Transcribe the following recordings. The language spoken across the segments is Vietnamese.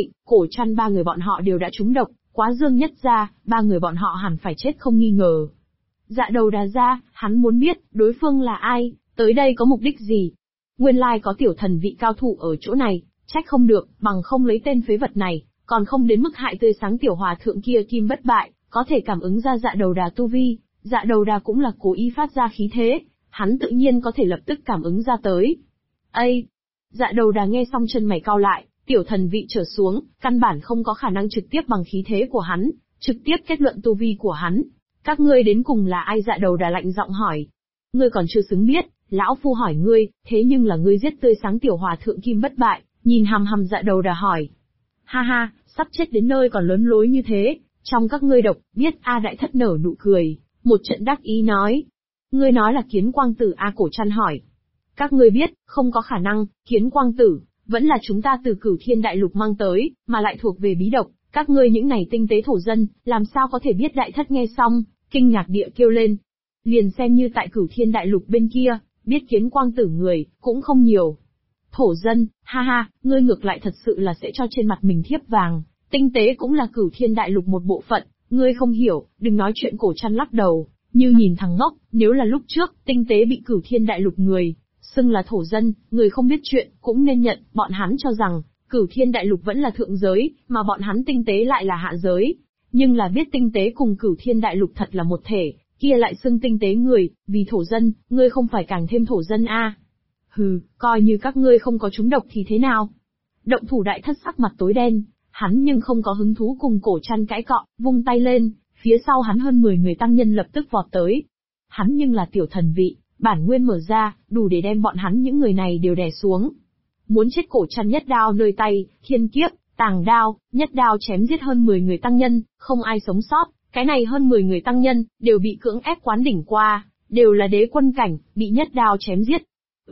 Cổ Trăn ba người bọn họ đều đã trúng độc, Quá Dương Nhất gia, ba người bọn họ hẳn phải chết không nghi ngờ. Dạ Đầu Đà gia, hắn muốn biết, đối phương là ai, tới đây có mục đích gì. Nguyên lai có tiểu thần vị cao thủ ở chỗ này, trách không được, bằng không lấy tên phế vật này, còn không đến mức hại tươi sáng tiểu hòa thượng kia Kim Bất Bại, có thể cảm ứng ra Dạ Đầu Đà tu vi. Dạ Đầu Đà cũng là cố ý phát ra khí thế, hắn tự nhiên có thể lập tức cảm ứng ra tới. Ây! Dạ Đầu Đà nghe xong chân mày cau lại, tiểu thần vị trở xuống, căn bản không có khả năng trực tiếp bằng khí thế của hắn, trực tiếp kết luận tu vi của hắn. Các ngươi đến cùng là ai? Dạ Đầu Đà lạnh giọng hỏi. Ngươi còn chưa xứng biết, lão phu hỏi ngươi, thế nhưng là ngươi giết tươi sáng tiểu hòa thượng Kim Bất Bại, nhìn hằm hằm Dạ Đầu Đà hỏi. Ha ha, sắp chết đến nơi còn lớn lối như thế, trong các ngươi độc, biết a. Đại Thất nở nụ cười, một trận đắc ý nói. Ngươi nói là Kiến Quang Tử a? Cổ Trăn hỏi. Các ngươi biết, không có khả năng, Kiến Quang Tử, vẫn là chúng ta từ Cửu Thiên Đại Lục mang tới, mà lại thuộc về bí độc, các ngươi những này tinh tế thổ dân, làm sao có thể biết? Đại Thất nghe xong, kinh ngạc địa kêu lên. Liền xem như tại Cửu Thiên Đại Lục bên kia, biết Kiến Quang Tử người, cũng không nhiều. Thổ dân, ha ha, ngươi ngược lại thật sự là sẽ cho trên mặt mình thiếp vàng, tinh tế cũng là Cửu Thiên Đại Lục một bộ phận, ngươi không hiểu, đừng nói chuyện. Cổ Trăn lắc đầu, như nhìn thằng ngốc, nếu là lúc trước, tinh tế bị Cửu Thiên Đại Lục người xưng là thổ dân, người không biết chuyện, cũng nên nhận, bọn hắn cho rằng, Cửu Thiên Đại Lục vẫn là thượng giới, mà bọn hắn tinh tế lại là hạ giới. Nhưng là biết tinh tế cùng Cửu Thiên Đại Lục thật là một thể, kia lại xưng tinh tế người, vì thổ dân, ngươi không phải càng thêm thổ dân a? Hừ, coi như các ngươi không có trúng độc thì thế nào? Động thủ. Đại Thất sắc mặt tối đen, hắn nhưng không có hứng thú cùng Cổ Trăn cãi cọ, vung tay lên, phía sau hắn hơn 10 người tăng nhân lập tức vọt tới. Hắn nhưng là tiểu thần vị, bản nguyên mở ra, đủ để đem bọn hắn những người này đều đè xuống. Muốn chết. Cổ Trăn nhất đao nơi tay, thiên kiếp, tàng đao, nhất đao chém giết hơn 10 người tăng nhân, không ai sống sót. Cái này hơn 10 người tăng nhân, đều bị cưỡng ép quán đỉnh qua, đều là đế quân cảnh, bị nhất đao chém giết.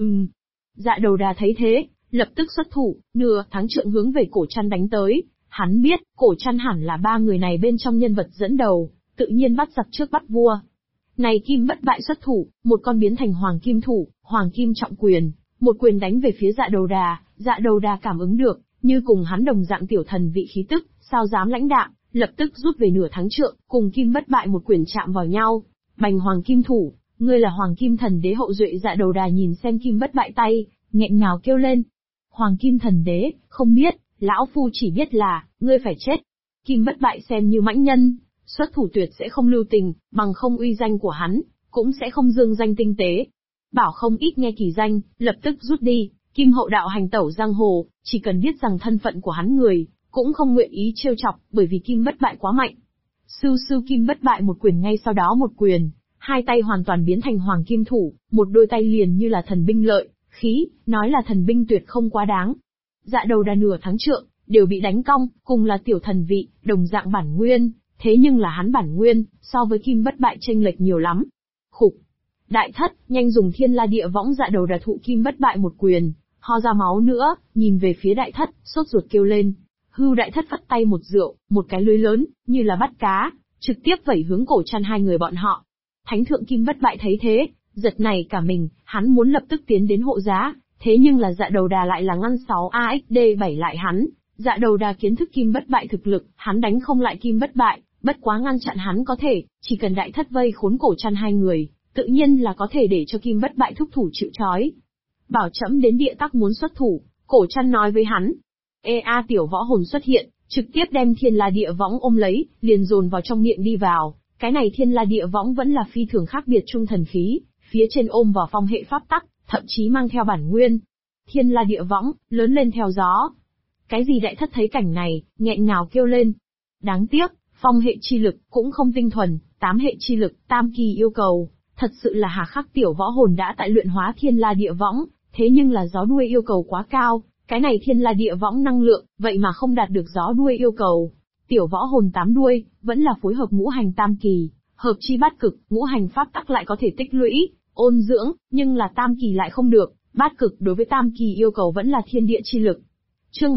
Dạ Đầu Đà thấy thế, lập tức xuất thủ, nửa thắng trượng hướng về Cổ Trăn đánh tới. Hắn biết, Cổ Trăn hẳn là ba người này bên trong nhân vật dẫn đầu, tự nhiên bắt giặc trước bắt vua. Này Kim Bất Bại xuất thủ, một con biến thành Hoàng Kim thủ, Hoàng Kim trọng quyền, một quyền đánh về phía Dạ Đầu Đà. Dạ Đầu Đà cảm ứng được, như cùng hắn đồng dạng tiểu thần vị khí tức, sao dám lãnh đạm, lập tức rút về nửa thắng trượng, cùng Kim Bất Bại một quyền chạm vào nhau. Bành! Hoàng Kim thủ, ngươi là Hoàng Kim thần đế hậu duệ. Dạ Đầu Đà nhìn xem Kim Bất Bại tay, nghẹn ngào kêu lên. Hoàng Kim thần đế, không biết, lão phu chỉ biết là, ngươi phải chết. Kim Bất Bại xem như mãnh nhân, xuất thủ tuyệt sẽ không lưu tình, bằng không uy danh của hắn, cũng sẽ không dương danh tinh tế. Bảo không ít nghe kỳ danh, lập tức rút đi. Kim Hậu đạo hành tẩu giang hồ, chỉ cần biết rằng thân phận của hắn người, cũng không nguyện ý trêu chọc, bởi vì Kim Bất Bại quá mạnh. Sưu sưu. Kim Bất Bại một quyền ngay sau đó một quyền, hai tay hoàn toàn biến thành Hoàng Kim thủ, một đôi tay liền như là thần binh lợi khí, nói là thần binh tuyệt không quá đáng. Dạ Đầu Đà nửa thắng trượng, đều bị đánh cong, cùng là tiểu thần vị, đồng dạng bản nguyên, thế nhưng là hắn bản nguyên, so với Kim Bất Bại chênh lệch nhiều lắm. Khục! Đại Thất, nhanh dùng Thiên La Địa Võng. Dạ Đầu Đà thụ Kim Bất Bại một quyền, ho ra máu nữa, nhìn về phía Đại Thất, sốt ruột kêu lên. Hưu! Đại Thất vắt tay một rượu, một cái lưới lớn, như là bắt cá, trực tiếp vẩy hướng Cổ Trăn hai người bọn họ. Thánh thượng Kim Bất Bại thấy thế, giật nảy cả mình, hắn muốn lập tức tiến đến hộ giá, thế nhưng là Dạ Đầu Đà lại là ngăn 6AXD7 lại hắn. Dạ Đầu Đà kiến thức Kim Bất Bại thực lực, hắn đánh không lại Kim Bất Bại, bất quá ngăn chặn hắn có thể, chỉ cần Đại Thất vây khốn Cổ Trăn hai người, tự nhiên là có thể để cho Kim Bất Bại thúc thủ chịu trói. Bảo trẫm đến địa tắc muốn xuất thủ, Cổ Trăn nói với hắn. Tiểu võ hồn xuất hiện, trực tiếp đem Thiên La Địa Võng ôm lấy, liền dồn vào trong miệng đi vào. Cái này Thiên La Địa Võng vẫn là phi thường khác biệt trung thần khí, phía trên ôm vào phong hệ pháp tắc, thậm chí mang theo bản nguyên. Thiên La Địa Võng, lớn lên theo gió. Cái gì? Đại Thất thấy cảnh này, nghẹn ngào kêu lên. Đáng tiếc, phong hệ chi lực, cũng không tinh thuần, 8 hệ chi lực, tam kỳ yêu cầu, thật sự là hà khắc. Tiểu võ hồn đã tại luyện hóa Thiên La Địa Võng, thế nhưng là gió đuôi yêu cầu quá cao, cái này Thiên La Địa Võng năng lượng, vậy mà không đạt được gió đuôi yêu cầu. Tiểu võ hồn 8 đuôi, vẫn là phối hợp ngũ hành tam kỳ, hợp chi bát cực, ngũ hành pháp tắc lại có thể tích lũy, ôn dưỡng, nhưng là tam kỳ lại không được, bát cực đối với tam kỳ yêu cầu vẫn là thiên địa chi lực. Chương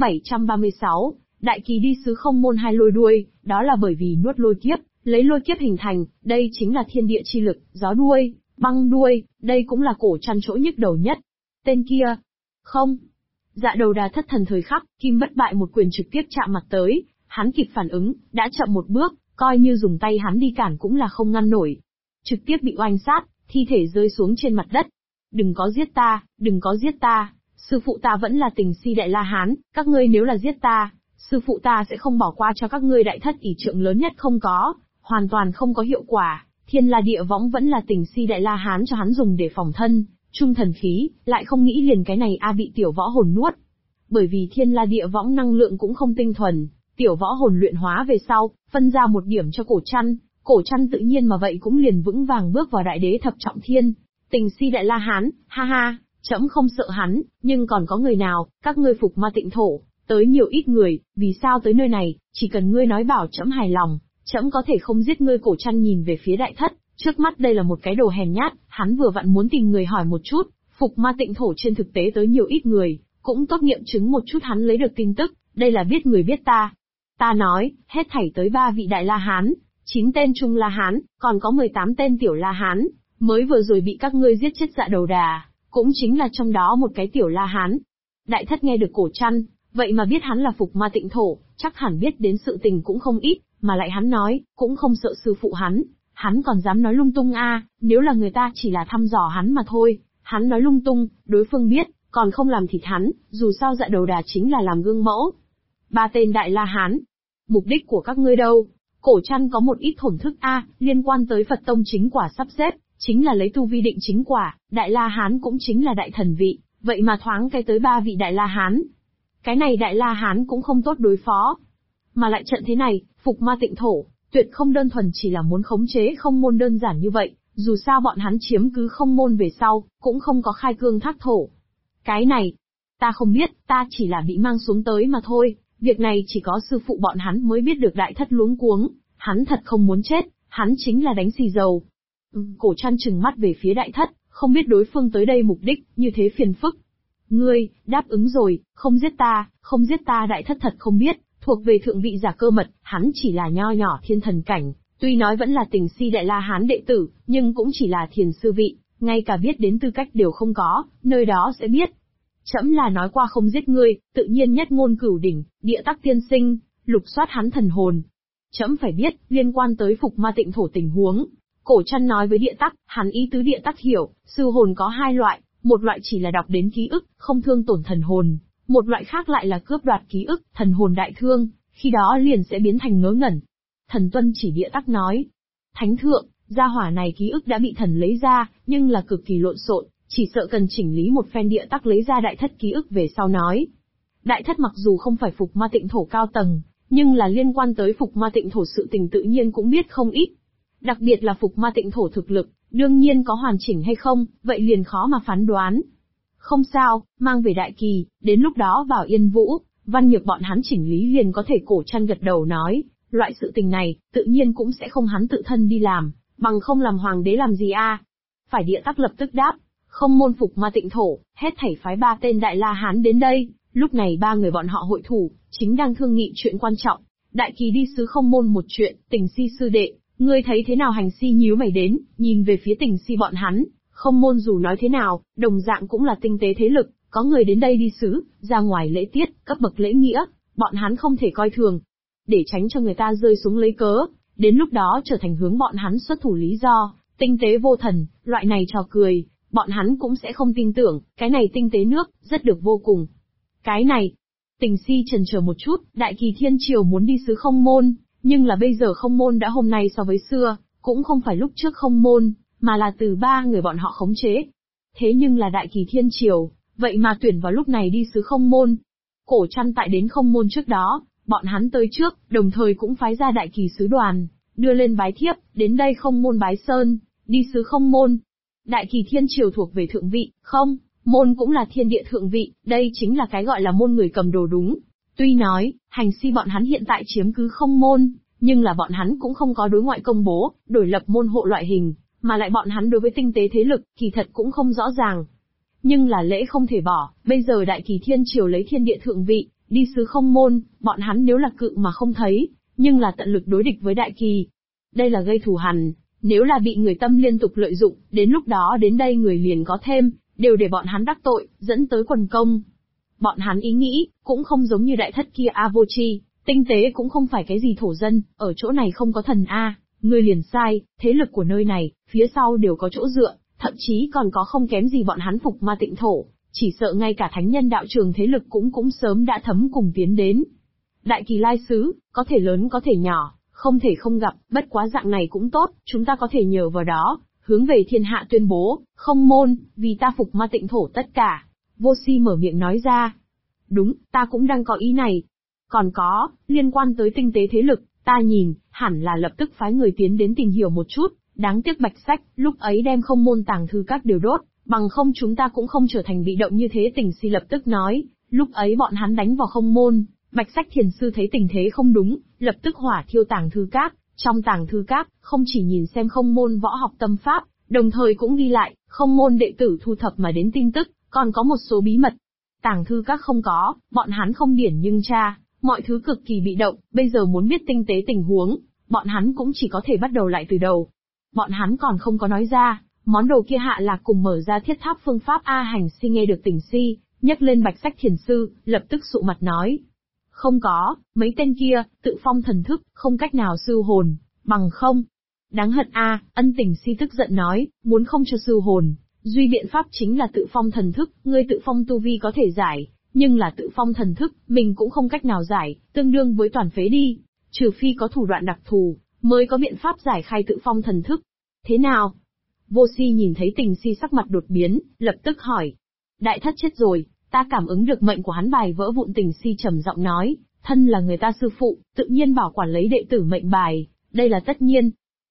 736, Đại Kỳ đi sứ không môn hai lôi đuôi, đó là bởi vì nuốt lôi kiếp, lấy lôi kiếp hình thành, đây chính là thiên địa chi lực, gió đuôi, băng đuôi, đây cũng là Cổ Trăn chỗ nhức đầu nhất. Tên kia, không. Dạ đầu đà thất thần thời khắc, kim bất bại một quyền trực tiếp chạm mặt tới, hắn kịp phản ứng, đã chậm một bước, coi như dùng tay hắn đi cản cũng là không ngăn nổi. Trực tiếp bị oanh sát, thi thể rơi xuống trên mặt đất. Đừng có giết ta, đừng có giết ta, sư phụ ta vẫn là tình si Đại La Hán, các ngươi nếu là giết ta, sư phụ ta sẽ không bỏ qua cho các ngươi. Đại thất ỷ trượng lớn nhất không có, hoàn toàn không có hiệu quả, thiên la địa võng vẫn là tình si Đại La Hán cho hắn dùng để phòng thân, trung thần khí, lại không nghĩ liền cái này bị tiểu võ hồn nuốt. Bởi vì thiên la địa võng năng lượng cũng không tinh thuần, tiểu võ hồn luyện hóa về sau, phân ra một điểm cho cổ chăn tự nhiên mà vậy cũng liền vững vàng bước vào đại đế thập trọng thiên. Tình si Đại La Hán, ha ha, trẫm không sợ hắn, nhưng còn có người nào, các ngươi phục ma tịnh thổ, tới nhiều ít người, vì sao tới nơi này, chỉ cần ngươi nói bảo trẫm hài lòng, trẫm có thể không giết ngươi. Cổ chăn nhìn về phía đại thất, trước mắt đây là một cái đồ hèn nhát, hắn vừa vặn muốn tìm người hỏi một chút, phục ma tịnh thổ trên thực tế tới nhiều ít người, cũng tốt nghiệm chứng một chút hắn lấy được tin tức, đây là biết người biết ta. Ta nói, hết thảy tới 3 vị Đại La Hán, 9 tên Trung La Hán, còn có 18 tên Tiểu La Hán, mới vừa rồi bị các ngươi giết chết Dạ đầu đà, cũng chính là trong đó một cái Tiểu La Hán. Đại thất nghe được cổ chăn, vậy mà biết hắn là phục ma tịnh thổ, chắc hẳn biết đến sự tình cũng không ít, mà lại hắn nói, cũng không sợ sư phụ hắn còn dám nói lung tung nếu là người ta chỉ là thăm dò hắn mà thôi, hắn nói lung tung, đối phương biết, còn không làm thịt hắn, dù sao Dạ đầu đà chính là làm gương mẫu. 3 tên Đại La Hán, mục đích của các ngươi đâu? Cổ chăn có một ít thổn thức liên quan tới Phật tông chính quả sắp xếp, chính là lấy tu vi định chính quả, Đại La Hán cũng chính là đại thần vị, vậy mà thoáng cái tới 3 vị Đại La Hán. Cái này Đại La Hán cũng không tốt đối phó. Mà lại trận thế này, phục ma tịnh thổ, tuyệt không đơn thuần chỉ là muốn khống chế không môn đơn giản như vậy, dù sao bọn hắn chiếm cứ không môn về sau, cũng không có khai cương thác thổ. Cái này, ta không biết, ta chỉ là bị mang xuống tới mà thôi, việc này chỉ có sư phụ bọn hắn mới biết được. Đại thất luống cuống, hắn thật không muốn chết, hắn chính là đánh xì dầu. Cổ chăn trừng mắt về phía đại thất, không biết đối phương tới đây mục đích, như thế phiền phức. Ngươi, đáp ứng rồi, không giết ta, không giết ta. Đại thất thật không biết, thuộc về thượng vị giả cơ mật, hắn chỉ là nho nhỏ thiên thần cảnh, tuy nói vẫn là tình si Đại La Hán đệ tử, nhưng cũng chỉ là thiền sư vị, ngay cả biết đến tư cách đều không có, nơi đó sẽ biết. Trẫm là nói qua không giết ngươi, tự nhiên nhất ngôn cửu đỉnh, địa tắc tiên sinh, lục soát hắn thần hồn. Trẫm phải biết, liên quan tới phục ma tịnh thổ tình huống. Cổ chăn nói với địa tắc, hắn ý tứ địa tắc hiểu, sư hồn có 2 loại, một loại chỉ là đọc đến ký ức, không thương tổn thần hồn, một loại khác lại là cướp đoạt ký ức, thần hồn đại thương, khi đó liền sẽ biến thành ngớ ngẩn. Thần tuân chỉ địa tắc nói, thánh thượng, gia hỏa này ký ức đã bị thần lấy ra, nhưng là cực kỳ lộn xộn, chỉ sợ cần chỉnh lý một phen. Địa tắc lấy ra đại thất ký ức về sau nói. Đại thất mặc dù không phải phục ma tịnh thổ cao tầng, nhưng là liên quan tới phục ma tịnh thổ sự tình tự nhiên cũng biết không ít. Đặc biệt là phục ma tịnh thổ thực lực, đương nhiên có hoàn chỉnh hay không, vậy liền khó mà phán đoán. Không sao, mang về Đại Kỳ, đến lúc đó vào Yên Vũ, Văn Nhược bọn hắn chỉnh lý liền có thể. Cổ chăn gật đầu nói, loại sự tình này, tự nhiên cũng sẽ không hắn tự thân đi làm, bằng không làm hoàng đế làm gì Phải. Địa tắc lập tức đáp, không môn phục ma tịnh thổ, hết thảy phái 3 tên Đại La Hán đến đây. Lúc này 3 người bọn họ hội thủ, chính đang thương nghị chuyện quan trọng. Đại Kỳ đi sứ không môn một chuyện, tình si sư đệ, ngươi thấy thế nào? Hành si nhíu mày đến, nhìn về phía tình si bọn hắn. Không môn dù nói thế nào, đồng dạng cũng là tinh tế thế lực, có người đến đây đi sứ, ra ngoài lễ tiết, cấp bậc lễ nghĩa, bọn hắn không thể coi thường. Để tránh cho người ta rơi xuống lấy cớ, đến lúc đó trở thành hướng bọn hắn xuất thủ lý do, tinh tế vô thần, loại này trò cười, bọn hắn cũng sẽ không tin tưởng, cái này tinh tế nước, rất được vô cùng. Cái này, tình si chần chờ một chút, Đại Kỳ Thiên Triều muốn đi sứ không môn, nhưng là bây giờ không môn đã hôm nay so với xưa, cũng không phải lúc trước không môn, mà là từ 3 người bọn họ khống chế. Thế nhưng là Đại Kỳ Thiên Triều, vậy mà tuyển vào lúc này đi sứ không môn. Cổ chăn tại đến không môn trước đó, bọn hắn tới trước, đồng thời cũng phái ra Đại Kỳ sứ đoàn, đưa lên bái thiếp, đến đây không môn bái sơn, đi sứ không môn. Đại Kỳ Thiên Triều thuộc về thượng vị, không, môn cũng là thiên địa thượng vị, đây chính là cái gọi là môn người cầm đồ đúng. Tuy nói, hành si bọn hắn hiện tại chiếm cứ không môn, nhưng là bọn hắn cũng không có đối ngoại công bố, đổi lập môn hộ loại hình, mà lại bọn hắn đối với tinh tế thế lực, kỳ thật cũng không rõ ràng. Nhưng là lễ không thể bỏ, bây giờ Đại Kỳ Thiên Triều lấy thiên địa thượng vị, đi sứ không môn, bọn hắn nếu là cự mà không thấy, nhưng là tận lực đối địch với Đại Kỳ. Đây là gây thù hằn, nếu là bị người tâm liên tục lợi dụng, đến lúc đó đến đây người liền có thêm, đều để bọn hắn đắc tội, dẫn tới quần công. Bọn hắn ý nghĩ, cũng không giống như đại thất kia vô tri, tinh tế cũng không phải cái gì thổ dân, ở chỗ này không có thần ngươi liền sai, thế lực của nơi này, phía sau đều có chỗ dựa, thậm chí còn có không kém gì bọn hắn Phục Ma Tịnh Thổ, chỉ sợ ngay cả thánh nhân đạo trường thế lực cũng sớm đã thấm cùng tiến đến. Đại Kỳ Lai Sứ, có thể lớn có thể nhỏ, không thể không gặp, bất quá dạng này cũng tốt, chúng ta có thể nhờ vào đó, hướng về thiên hạ tuyên bố, không môn, vì ta Phục Ma Tịnh Thổ tất cả. Vô Si mở miệng nói ra. Đúng, ta cũng đang có ý này. Còn có, liên quan tới tinh tế thế lực, ta nhìn, hẳn là lập tức phái người tiến đến tìm hiểu một chút, đáng tiếc Bạch Sách, lúc ấy đem không môn tàng thư các đều đốt, bằng không chúng ta cũng không trở thành bị động như thế. Tình Si lập tức nói, lúc ấy bọn hắn đánh vào không môn, Bạch Sách thiền sư thấy tình thế không đúng, lập tức hỏa thiêu tàng thư các, trong tàng thư các, không chỉ nhìn xem không môn võ học tâm pháp, đồng thời cũng ghi lại, không môn đệ tử thu thập mà đến tin tức, còn có một số bí mật. Tàng thư các không có, bọn hắn không điển nhưng tra, mọi thứ cực kỳ bị động, bây giờ muốn biết tinh tế tình huống, bọn hắn cũng chỉ có thể bắt đầu lại từ đầu. Bọn hắn còn không có nói ra, món đồ kia hạ lạc cùng mở ra thiết tháp phương pháp Hành Si nghe được Tình Si, nhắc lên Bạch Sách thiền sư, lập tức sụ mặt nói. Không có, mấy tên kia, tự phong thần thức, không cách nào sư hồn, bằng không. Đáng hận Ân Tình Si tức giận nói, muốn không cho sư hồn, duy biện pháp chính là tự phong thần thức, ngươi tự phong tu vi có thể giải, nhưng là tự phong thần thức, mình cũng không cách nào giải, tương đương với toàn phế đi, trừ phi có thủ đoạn đặc thù, mới có biện pháp giải khai tự phong thần thức. Thế nào? Vô Si nhìn thấy Tình Si sắc mặt đột biến, lập tức hỏi. Đại thất chết rồi, ta cảm ứng được mệnh của hắn bài vỡ vụn. Tình Si trầm giọng nói, thân là người ta sư phụ, tự nhiên bảo quản lấy đệ tử mệnh bài, đây là tất nhiên.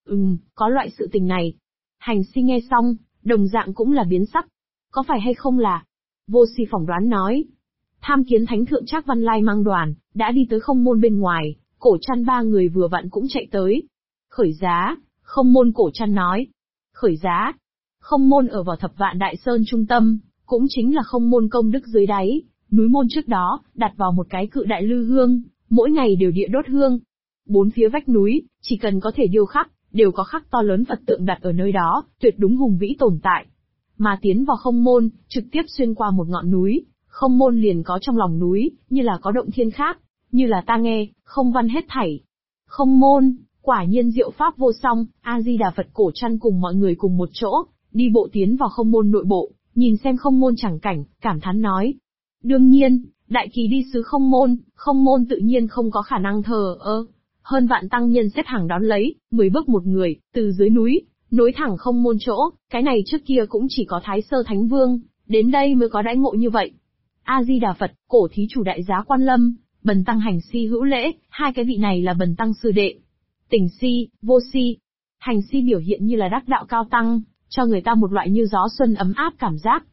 Có loại sự tình này. Hành Si nghe xong, đồng dạng cũng là biến sắc. Có phải hay không là? Vô Si phỏng đoán nói. Tham Kiến Thánh Thượng Trác Văn Lai mang đoàn, đã đi tới không môn bên ngoài, Cổ Trăn ba người vừa vặn cũng chạy tới. Khởi giá, không môn. Cổ Trăn nói. Khởi giá. Không môn ở vào Thập Vạn Đại Sơn trung tâm, cũng chính là không môn công đức dưới đáy, núi môn trước đó, đặt vào một cái cự đại lư hương, mỗi ngày đều địa đốt hương. Bốn phía vách núi, chỉ cần có thể điêu khắc, đều có khắc to lớn Phật tượng đặt ở nơi đó, tuyệt đúng hùng vĩ tồn tại. Mà tiến vào không môn, trực tiếp xuyên qua một ngọn núi, không môn liền có trong lòng núi, như là có động thiên khác, như là ta nghe, không văn hết thảy. Không môn, quả nhiên diệu pháp vô song. A Di Đà Phật. Cổ Trăn cùng mọi người cùng một chỗ, đi bộ tiến vào không môn nội bộ, nhìn xem không môn chẳng cảnh, cảm thán nói. Đương nhiên, đại kỳ đi sứ không môn tự nhiên không có khả năng thờ ơ. Hơn vạn tăng nhân xếp hàng đón lấy, 10 bước một người, từ dưới núi, nối thẳng không môn chỗ, cái này trước kia cũng chỉ có Thái Sơ Thánh Vương, đến đây mới có đãi ngộ như vậy. A Di Đà Phật. Cổ thí chủ đại giá Quan Lâm, Bần tăng Hành Si hữu lễ, hai cái vị này là Bần tăng sư đệ. Tình Si, Vô Si. Hành Si biểu hiện như là đắc đạo cao tăng, cho người ta một loại như gió xuân ấm áp cảm giác.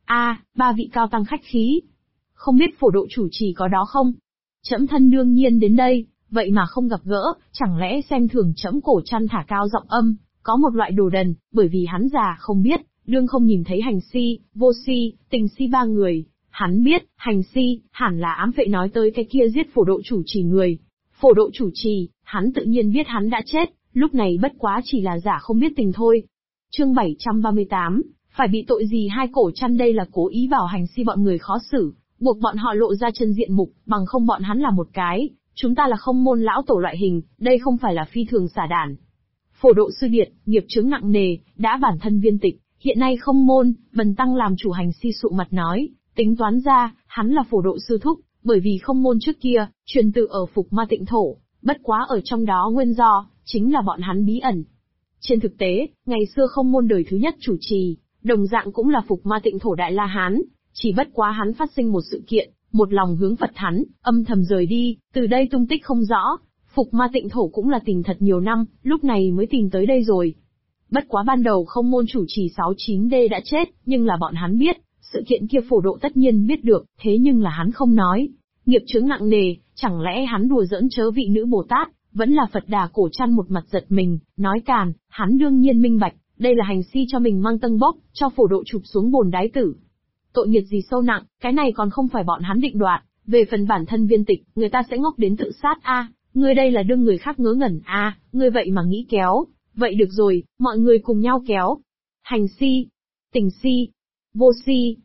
Ba vị cao tăng khách khí. Không biết phổ độ chủ trì có đó không? Trẫm thân đương nhiên đến đây, vậy mà không gặp gỡ, chẳng lẽ xem thường trẫm? Cổ Trăn thả cao giọng âm, có một loại đồ đần, bởi vì hắn già không biết, đương không nhìn thấy Hành Si, Vô Si, Tình Si ba người. Hắn biết, Hành Si, hẳn là ám vệ nói tới cái kia giết phổ độ chủ trì người. Phổ độ chủ trì, hắn tự nhiên biết hắn đã chết, lúc này bất quá chỉ là giả không biết tình thôi. Chương 738, phải bị tội gì? Hai Cổ Trăn đây là cố ý bảo Hành Si bọn người khó xử, buộc bọn họ lộ ra chân diện mục, bằng không bọn hắn là một cái, chúng ta là không môn lão tổ loại hình, đây không phải là phi thường xả đản. Phổ độ sư điệt, nghiệp chướng nặng nề, đã bản thân viên tịch, hiện nay không môn, Bần tăng làm chủ. Hành Si sụ mặt nói. Tính toán ra, hắn là phổ độ sư thúc, bởi vì không môn trước kia, truyền tự ở Phục Ma Tịnh Thổ, bất quá ở trong đó nguyên do, chính là bọn hắn bí ẩn. Trên thực tế, ngày xưa không môn đời thứ nhất chủ trì, đồng dạng cũng là Phục Ma Tịnh Thổ Đại La Hán, chỉ bất quá hắn phát sinh một sự kiện, một lòng hướng Phật hắn, âm thầm rời đi, từ đây tung tích không rõ. Phục Ma Tịnh Thổ cũng là tìm thật nhiều năm, lúc này mới tìm tới đây rồi. Bất quá ban đầu không môn chủ trì 69D đã chết, nhưng là bọn hắn biết, sự kiện kia phổ độ tất nhiên biết được, thế nhưng là hắn không nói. Nghiệp chướng nặng nề, chẳng lẽ hắn đùa giỡn chớ vị nữ Bồ Tát, vẫn là Phật Đà? Cổ Trăn một mặt giật mình, nói càn, hắn đương nhiên minh bạch, đây là Hành Si cho mình mang tân bốc, cho phổ độ chụp xuống bồn đái tử. Tội nghiệp gì sâu nặng, cái này còn không phải bọn hắn định đoạt, về phần bản thân viên tịch, người ta sẽ ngốc đến tự sát ngươi đây là đương người khác ngớ ngẩn ngươi vậy mà nghĩ kéo, vậy được rồi, mọi người cùng nhau kéo. Hành Si, Tình Si, Vô Si.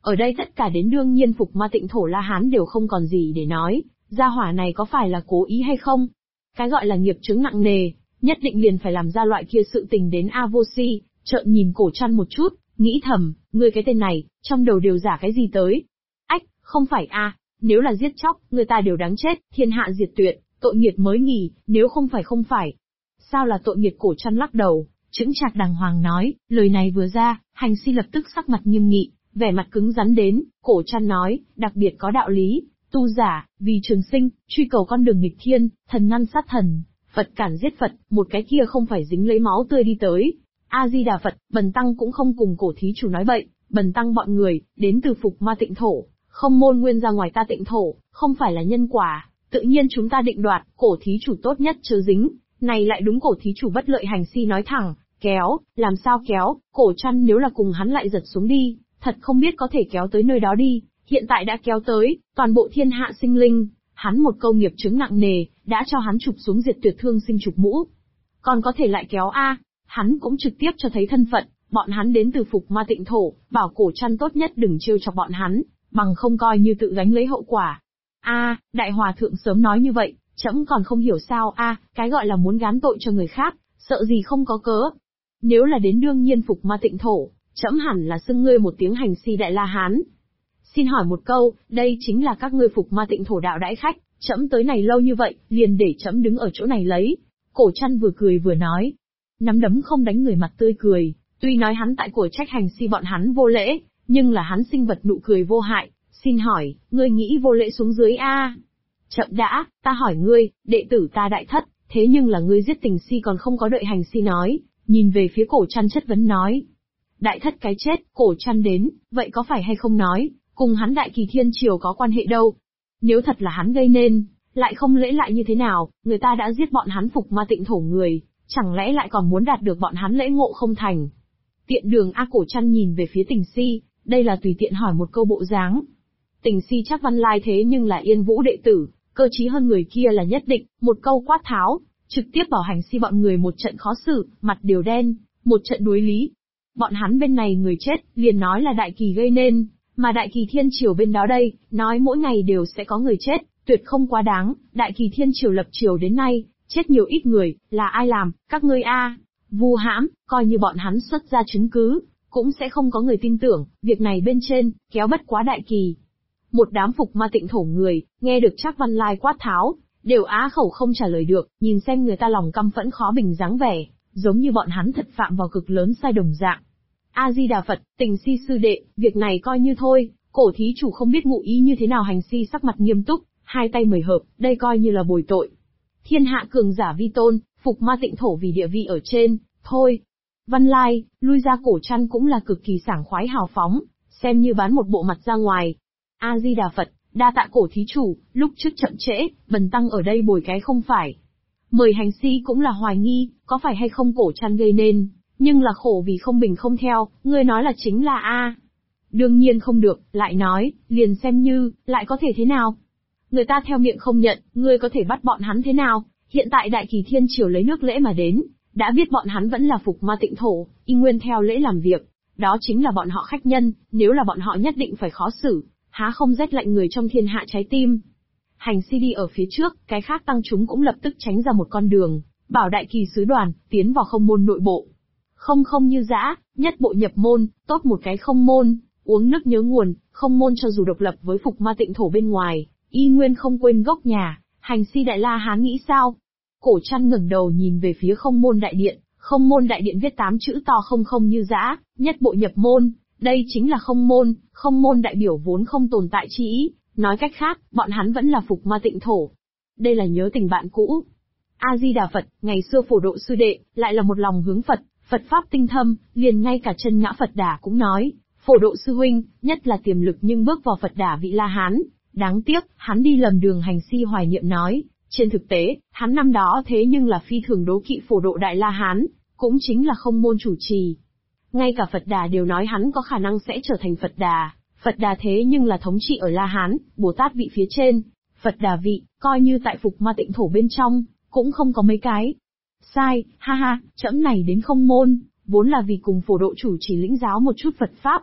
Ở đây tất cả đến đương nhiên Phục Ma Tịnh Thổ La Hán đều không còn gì để nói, gia hỏa này có phải là cố ý hay không? Cái gọi là nghiệp chướng nặng nề, nhất định liền phải làm ra loại kia sự tình đến A Vô Si, trợn nhìn Cổ Trăn một chút, nghĩ thầm, ngươi cái tên này, trong đầu đều giả cái gì tới? Ách, không phải a, nếu là giết chóc, người ta đều đáng chết, thiên hạ diệt tuyệt, tội nghiệt mới nghỉ, nếu không phải không phải. Sao là tội nghiệt? Cổ Trăn lắc đầu, chững chạc đàng hoàng nói, lời này vừa ra, Hành Si lập tức sắc mặt nghiêm nghị, vẻ mặt cứng rắn đến, Cổ Trăn nói, đặc biệt có đạo lý, tu giả, vì trường sinh, truy cầu con đường nghịch thiên, thần ngăn sát thần, Phật cản giết Phật, một cái kia không phải dính lấy máu tươi đi tới. A-di-đà Phật, bần tăng cũng không cùng Cổ thí chủ nói bậy, bần tăng bọn người, đến từ Phục Ma Tịnh Thổ, không môn nguyên ra ngoài ta Tịnh Thổ, không phải là nhân quả, tự nhiên chúng ta định đoạt, Cổ thí chủ tốt nhất chớ dính, này lại đúng Cổ thí chủ bất lợi. Hành Si nói thẳng, kéo, làm sao kéo, Cổ Trăn nếu là cùng hắn lại giật xuống đi, thật không biết có thể kéo tới nơi đó đi, hiện tại đã kéo tới, toàn bộ thiên hạ sinh linh, hắn một câu nghiệp chướng nặng nề, đã cho hắn chụp xuống diệt tuyệt thương sinh chụp mũ. Còn có thể lại kéo a, hắn cũng trực tiếp cho thấy thân phận, bọn hắn đến từ Phục Ma Tịnh Thổ, bảo Cổ Trăn tốt nhất đừng trêu chọc bọn hắn, bằng không coi như tự gánh lấy hậu quả. A, đại hòa thượng sớm nói như vậy, trẫm còn không hiểu sao a, cái gọi là muốn gán tội cho người khác, sợ gì không có cớ. Nếu là đến đương nhiên Phục Ma Tịnh Thổ, trẫm hẳn là xưng ngươi một tiếng Hành Si Đại La Hán. Xin hỏi một câu, đây chính là các ngươi Phục Ma Tịnh Thổ đạo đãi khách, trẫm tới này lâu như vậy, liền để trẫm đứng ở chỗ này lấy. Cổ Trăn vừa cười vừa nói, nắm đấm không đánh người mặt tươi cười, tuy nói hắn tại của trách Hành Si bọn hắn vô lễ, nhưng là hắn sinh vật nụ cười vô hại. Xin hỏi, ngươi nghĩ vô lễ xuống dưới a? Chậm đã, ta hỏi ngươi, đệ tử ta Đại Thất, thế nhưng là ngươi giết Tình Si còn không có đợi Hành Si nói, nhìn về phía Cổ Trăn chất vấn nói. Đại Thất cái chết, Cổ Trăn đến, vậy có phải hay không nói, cùng hắn Đại Kỳ Thiên Triều có quan hệ đâu? Nếu thật là hắn gây nên, lại không lễ lại như thế nào, người ta đã giết bọn hắn Phục Ma Tịnh Thổ người, chẳng lẽ lại còn muốn đạt được bọn hắn lễ ngộ không thành? Tiện đường a. Cổ Trăn nhìn về phía Tình Si, đây là tùy tiện hỏi một câu bộ dáng. Tình Si chắc Văn Lai thế nhưng là Yên Vũ đệ tử, cơ trí hơn người kia là nhất định, một câu quát tháo, trực tiếp bảo Hành Si bọn người một trận khó xử, mặt đều đen, một trận đối lý. Bọn hắn bên này người chết, liền nói là Đại Kỳ gây nên, mà Đại Kỳ Thiên Triều bên đó đây, nói mỗi ngày đều sẽ có người chết, tuyệt không quá đáng. Đại Kỳ Thiên Triều lập triều đến nay, chết nhiều ít người, là ai làm, các ngươi a, vu hãm, coi như bọn hắn xuất ra chứng cứ, cũng sẽ không có người tin tưởng, việc này bên trên, kéo bất quá Đại Kỳ. Một đám Phục Ma Tịnh Thổ người, nghe được Trác Văn Lai quát tháo, đều á khẩu không trả lời được, nhìn xem người ta lòng căm phẫn khó bình dáng vẻ, giống như bọn hắn thật phạm vào cực lớn sai đồng dạng. A-di-đà Phật, Tình Si sư đệ, việc này coi như thôi, Cổ thí chủ không biết ngụ ý như thế nào. Hành Si sắc mặt nghiêm túc, hai tay mời hợp, đây coi như là bồi tội. Thiên hạ cường giả vi tôn, Phục Ma Tịnh Thổ vì địa vị ở trên, thôi. Văn Lai, lui ra. Cổ Trăn cũng là cực kỳ sảng khoái hào phóng, xem như bán một bộ mặt ra ngoài. A-di-đà Phật, đa tạ Cổ thí chủ, lúc trước chậm trễ, bần tăng ở đây bồi cái không phải. Mời Hành Si cũng là hoài nghi, có phải hay không Cổ Trăn gây nên, nhưng là khổ vì không bình không theo, ngươi nói là chính là a. Đương nhiên không được, lại nói, liền xem như, lại có thể thế nào? Người ta theo miệng không nhận, ngươi có thể bắt bọn hắn thế nào? Hiện tại Đại Kỳ Thiên Triều lấy nước lễ mà đến, đã biết bọn hắn vẫn là Phục Ma Tịnh Thổ, y nguyên theo lễ làm việc, đó chính là bọn họ khách nhân, nếu là bọn họ nhất định phải khó xử, há không rét lạnh người trong thiên hạ trái tim. Hành Si đi ở phía trước, cái khác tăng chúng cũng lập tức tránh ra một con đường, bảo Đại Kỳ sứ đoàn, tiến vào không môn nội bộ. Không như dã, nhất bộ nhập môn, tốt một cái không môn, uống nước nhớ nguồn, không môn cho dù độc lập với Phục Ma Tịnh Thổ bên ngoài, y nguyên không quên gốc nhà. Hành Si Đại La Hán nghĩ sao? Cổ Trăn ngẩng đầu nhìn về phía không môn đại điện, không môn đại điện viết 8 chữ to không như dã, nhất bộ nhập môn, đây chính là không môn đại biểu vốn không tồn tại chi ý, nói cách khác, bọn hắn vẫn là Phục Ma Tịnh Thổ. Đây là nhớ tình bạn cũ. A-di-đà Phật, ngày xưa Phổ Độ sư đệ, lại là một lòng hướng Phật, Phật pháp tinh thâm, liền ngay cả chân ngã Phật Đà cũng nói, Phổ Độ sư huynh, nhất là tiềm lực nhưng bước vào Phật Đà vị La Hán. Đáng tiếc, hắn đi lầm đường. Hành Si hoài niệm nói, trên thực tế, hắn năm đó thế nhưng là phi thường đố kỵ Phổ Độ Đại La Hán, cũng chính là không môn chủ trì. Ngay cả Phật Đà đều nói hắn có khả năng sẽ trở thành Phật Đà. Phật Đà thế nhưng là thống trị ở La Hán, Bồ Tát vị phía trên, Phật Đà vị, coi như tại Phục Ma Tịnh Thổ bên trong, cũng không có mấy cái. Sai, ha ha, trẫm này đến không môn, vốn là vì cùng Phổ Độ chủ chỉ lĩnh giáo một chút Phật Pháp.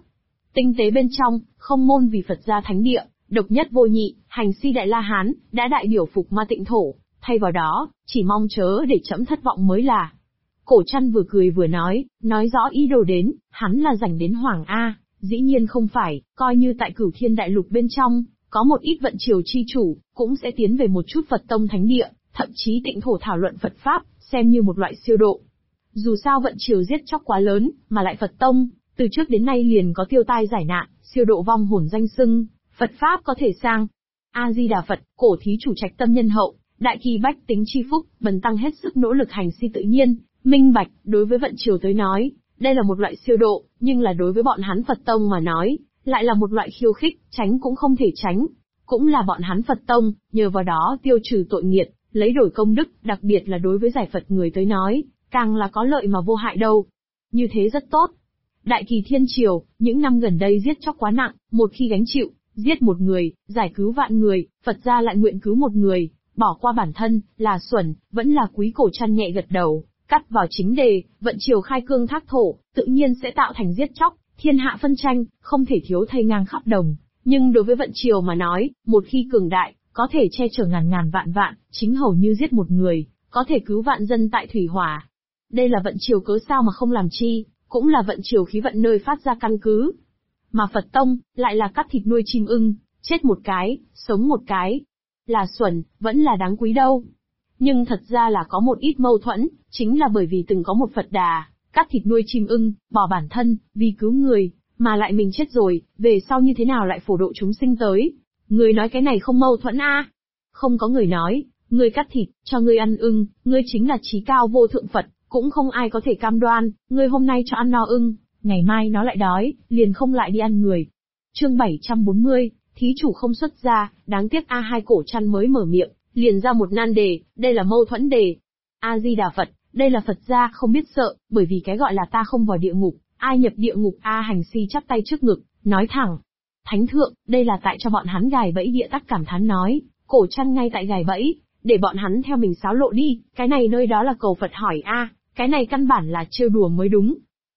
Tinh tế bên trong, không môn vì Phật gia thánh địa, độc nhất vô nhị, hành si Đại La Hán, đã đại biểu phục ma tịnh thổ, thay vào đó, chỉ mong chớ để trẫm thất vọng mới là. Cổ Trăn vừa cười vừa nói rõ ý đồ đến, hắn là dành đến Hoàng A, dĩ nhiên không phải, coi như tại Cửu Thiên Đại Lục bên trong, có một ít vận triều chi chủ, cũng sẽ tiến về một chút Phật tông thánh địa, thậm chí tịnh thổ thảo luận Phật Pháp, xem như một loại siêu độ. Dù sao vận triều giết chóc quá lớn, mà lại Phật tông, từ trước đến nay liền có tiêu tai giải nạn, siêu độ vong hồn danh xưng, Phật Pháp có thể sang. A-di-đà Phật, cổ thí chủ trạch tâm nhân hậu, đại kỳ bách tính chi phúc, bần tăng hết sức nỗ lực hành si tự nhiên, minh bạch, đối với vận triều tới nói, đây là một loại siêu độ, nhưng là đối với bọn hắn Phật tông mà nói, lại là một loại khiêu khích, tránh cũng không thể tránh. Cũng là bọn hắn Phật tông, nhờ vào đó tiêu trừ tội nghiệt, lấy đổi công đức, đặc biệt là đối với giải Phật người tới nói, càng là có lợi mà vô hại đâu. Như thế rất tốt. Đại kỳ thiên triều, những năm gần đây giết chóc quá nặng, một khi gánh chịu, giết một người, giải cứu vạn người, Phật gia lại nguyện cứu một người, bỏ qua bản thân, là xuẩn, vẫn là quý. Cổ Trăn nhẹ gật đầu, cắt vào chính đề, vận triều khai cương thác thổ, tự nhiên sẽ tạo thành giết chóc, thiên hạ phân tranh, không thể thiếu thây ngang khắp đồng. Nhưng đối với vận triều mà nói, một khi cường đại, có thể che chở ngàn ngàn vạn vạn, chính hầu như giết một người, có thể cứu vạn dân tại thủy hỏa. Đây là vận triều cớ sao mà không làm chi, cũng là vận triều khí vận nơi phát ra căn cứ. Mà Phật tông, lại là cắt thịt nuôi chim ưng, chết một cái, sống một cái. Là xuẩn, vẫn là đáng quý đâu. Nhưng thật ra là có một ít mâu thuẫn, chính là bởi vì từng có một Phật đà, cắt thịt nuôi chim ưng, bỏ bản thân, vì cứu người, mà lại mình chết rồi, về sau như thế nào lại phổ độ chúng sinh tới. Người nói cái này không mâu thuẫn a? Không có người nói, người cắt thịt, cho ngươi ăn ưng, ngươi chính là trí cao vô thượng Phật, cũng không ai có thể cam đoan, ngươi hôm nay cho ăn no ưng, ngày mai nó lại đói, liền không lại đi ăn người. Chương 740, thí chủ không xuất ra, đáng tiếc hai. Cổ Trăn mới mở miệng, liền ra một nan đề, đây là mâu thuẫn đề. A-di-đà Phật, đây là Phật gia không biết sợ, bởi vì cái gọi là ta không vào địa ngục, ai nhập địa ngục. Hành si chắp tay trước ngực, nói thẳng. Thánh thượng, đây là tại cho bọn hắn gài bẫy. Địa Tắc cảm thán nói, Cổ Trăn ngay tại gài bẫy, để bọn hắn theo mình xáo lộ đi, cái này nơi đó là cầu Phật hỏi cái này căn bản là trêu đùa mới đúng.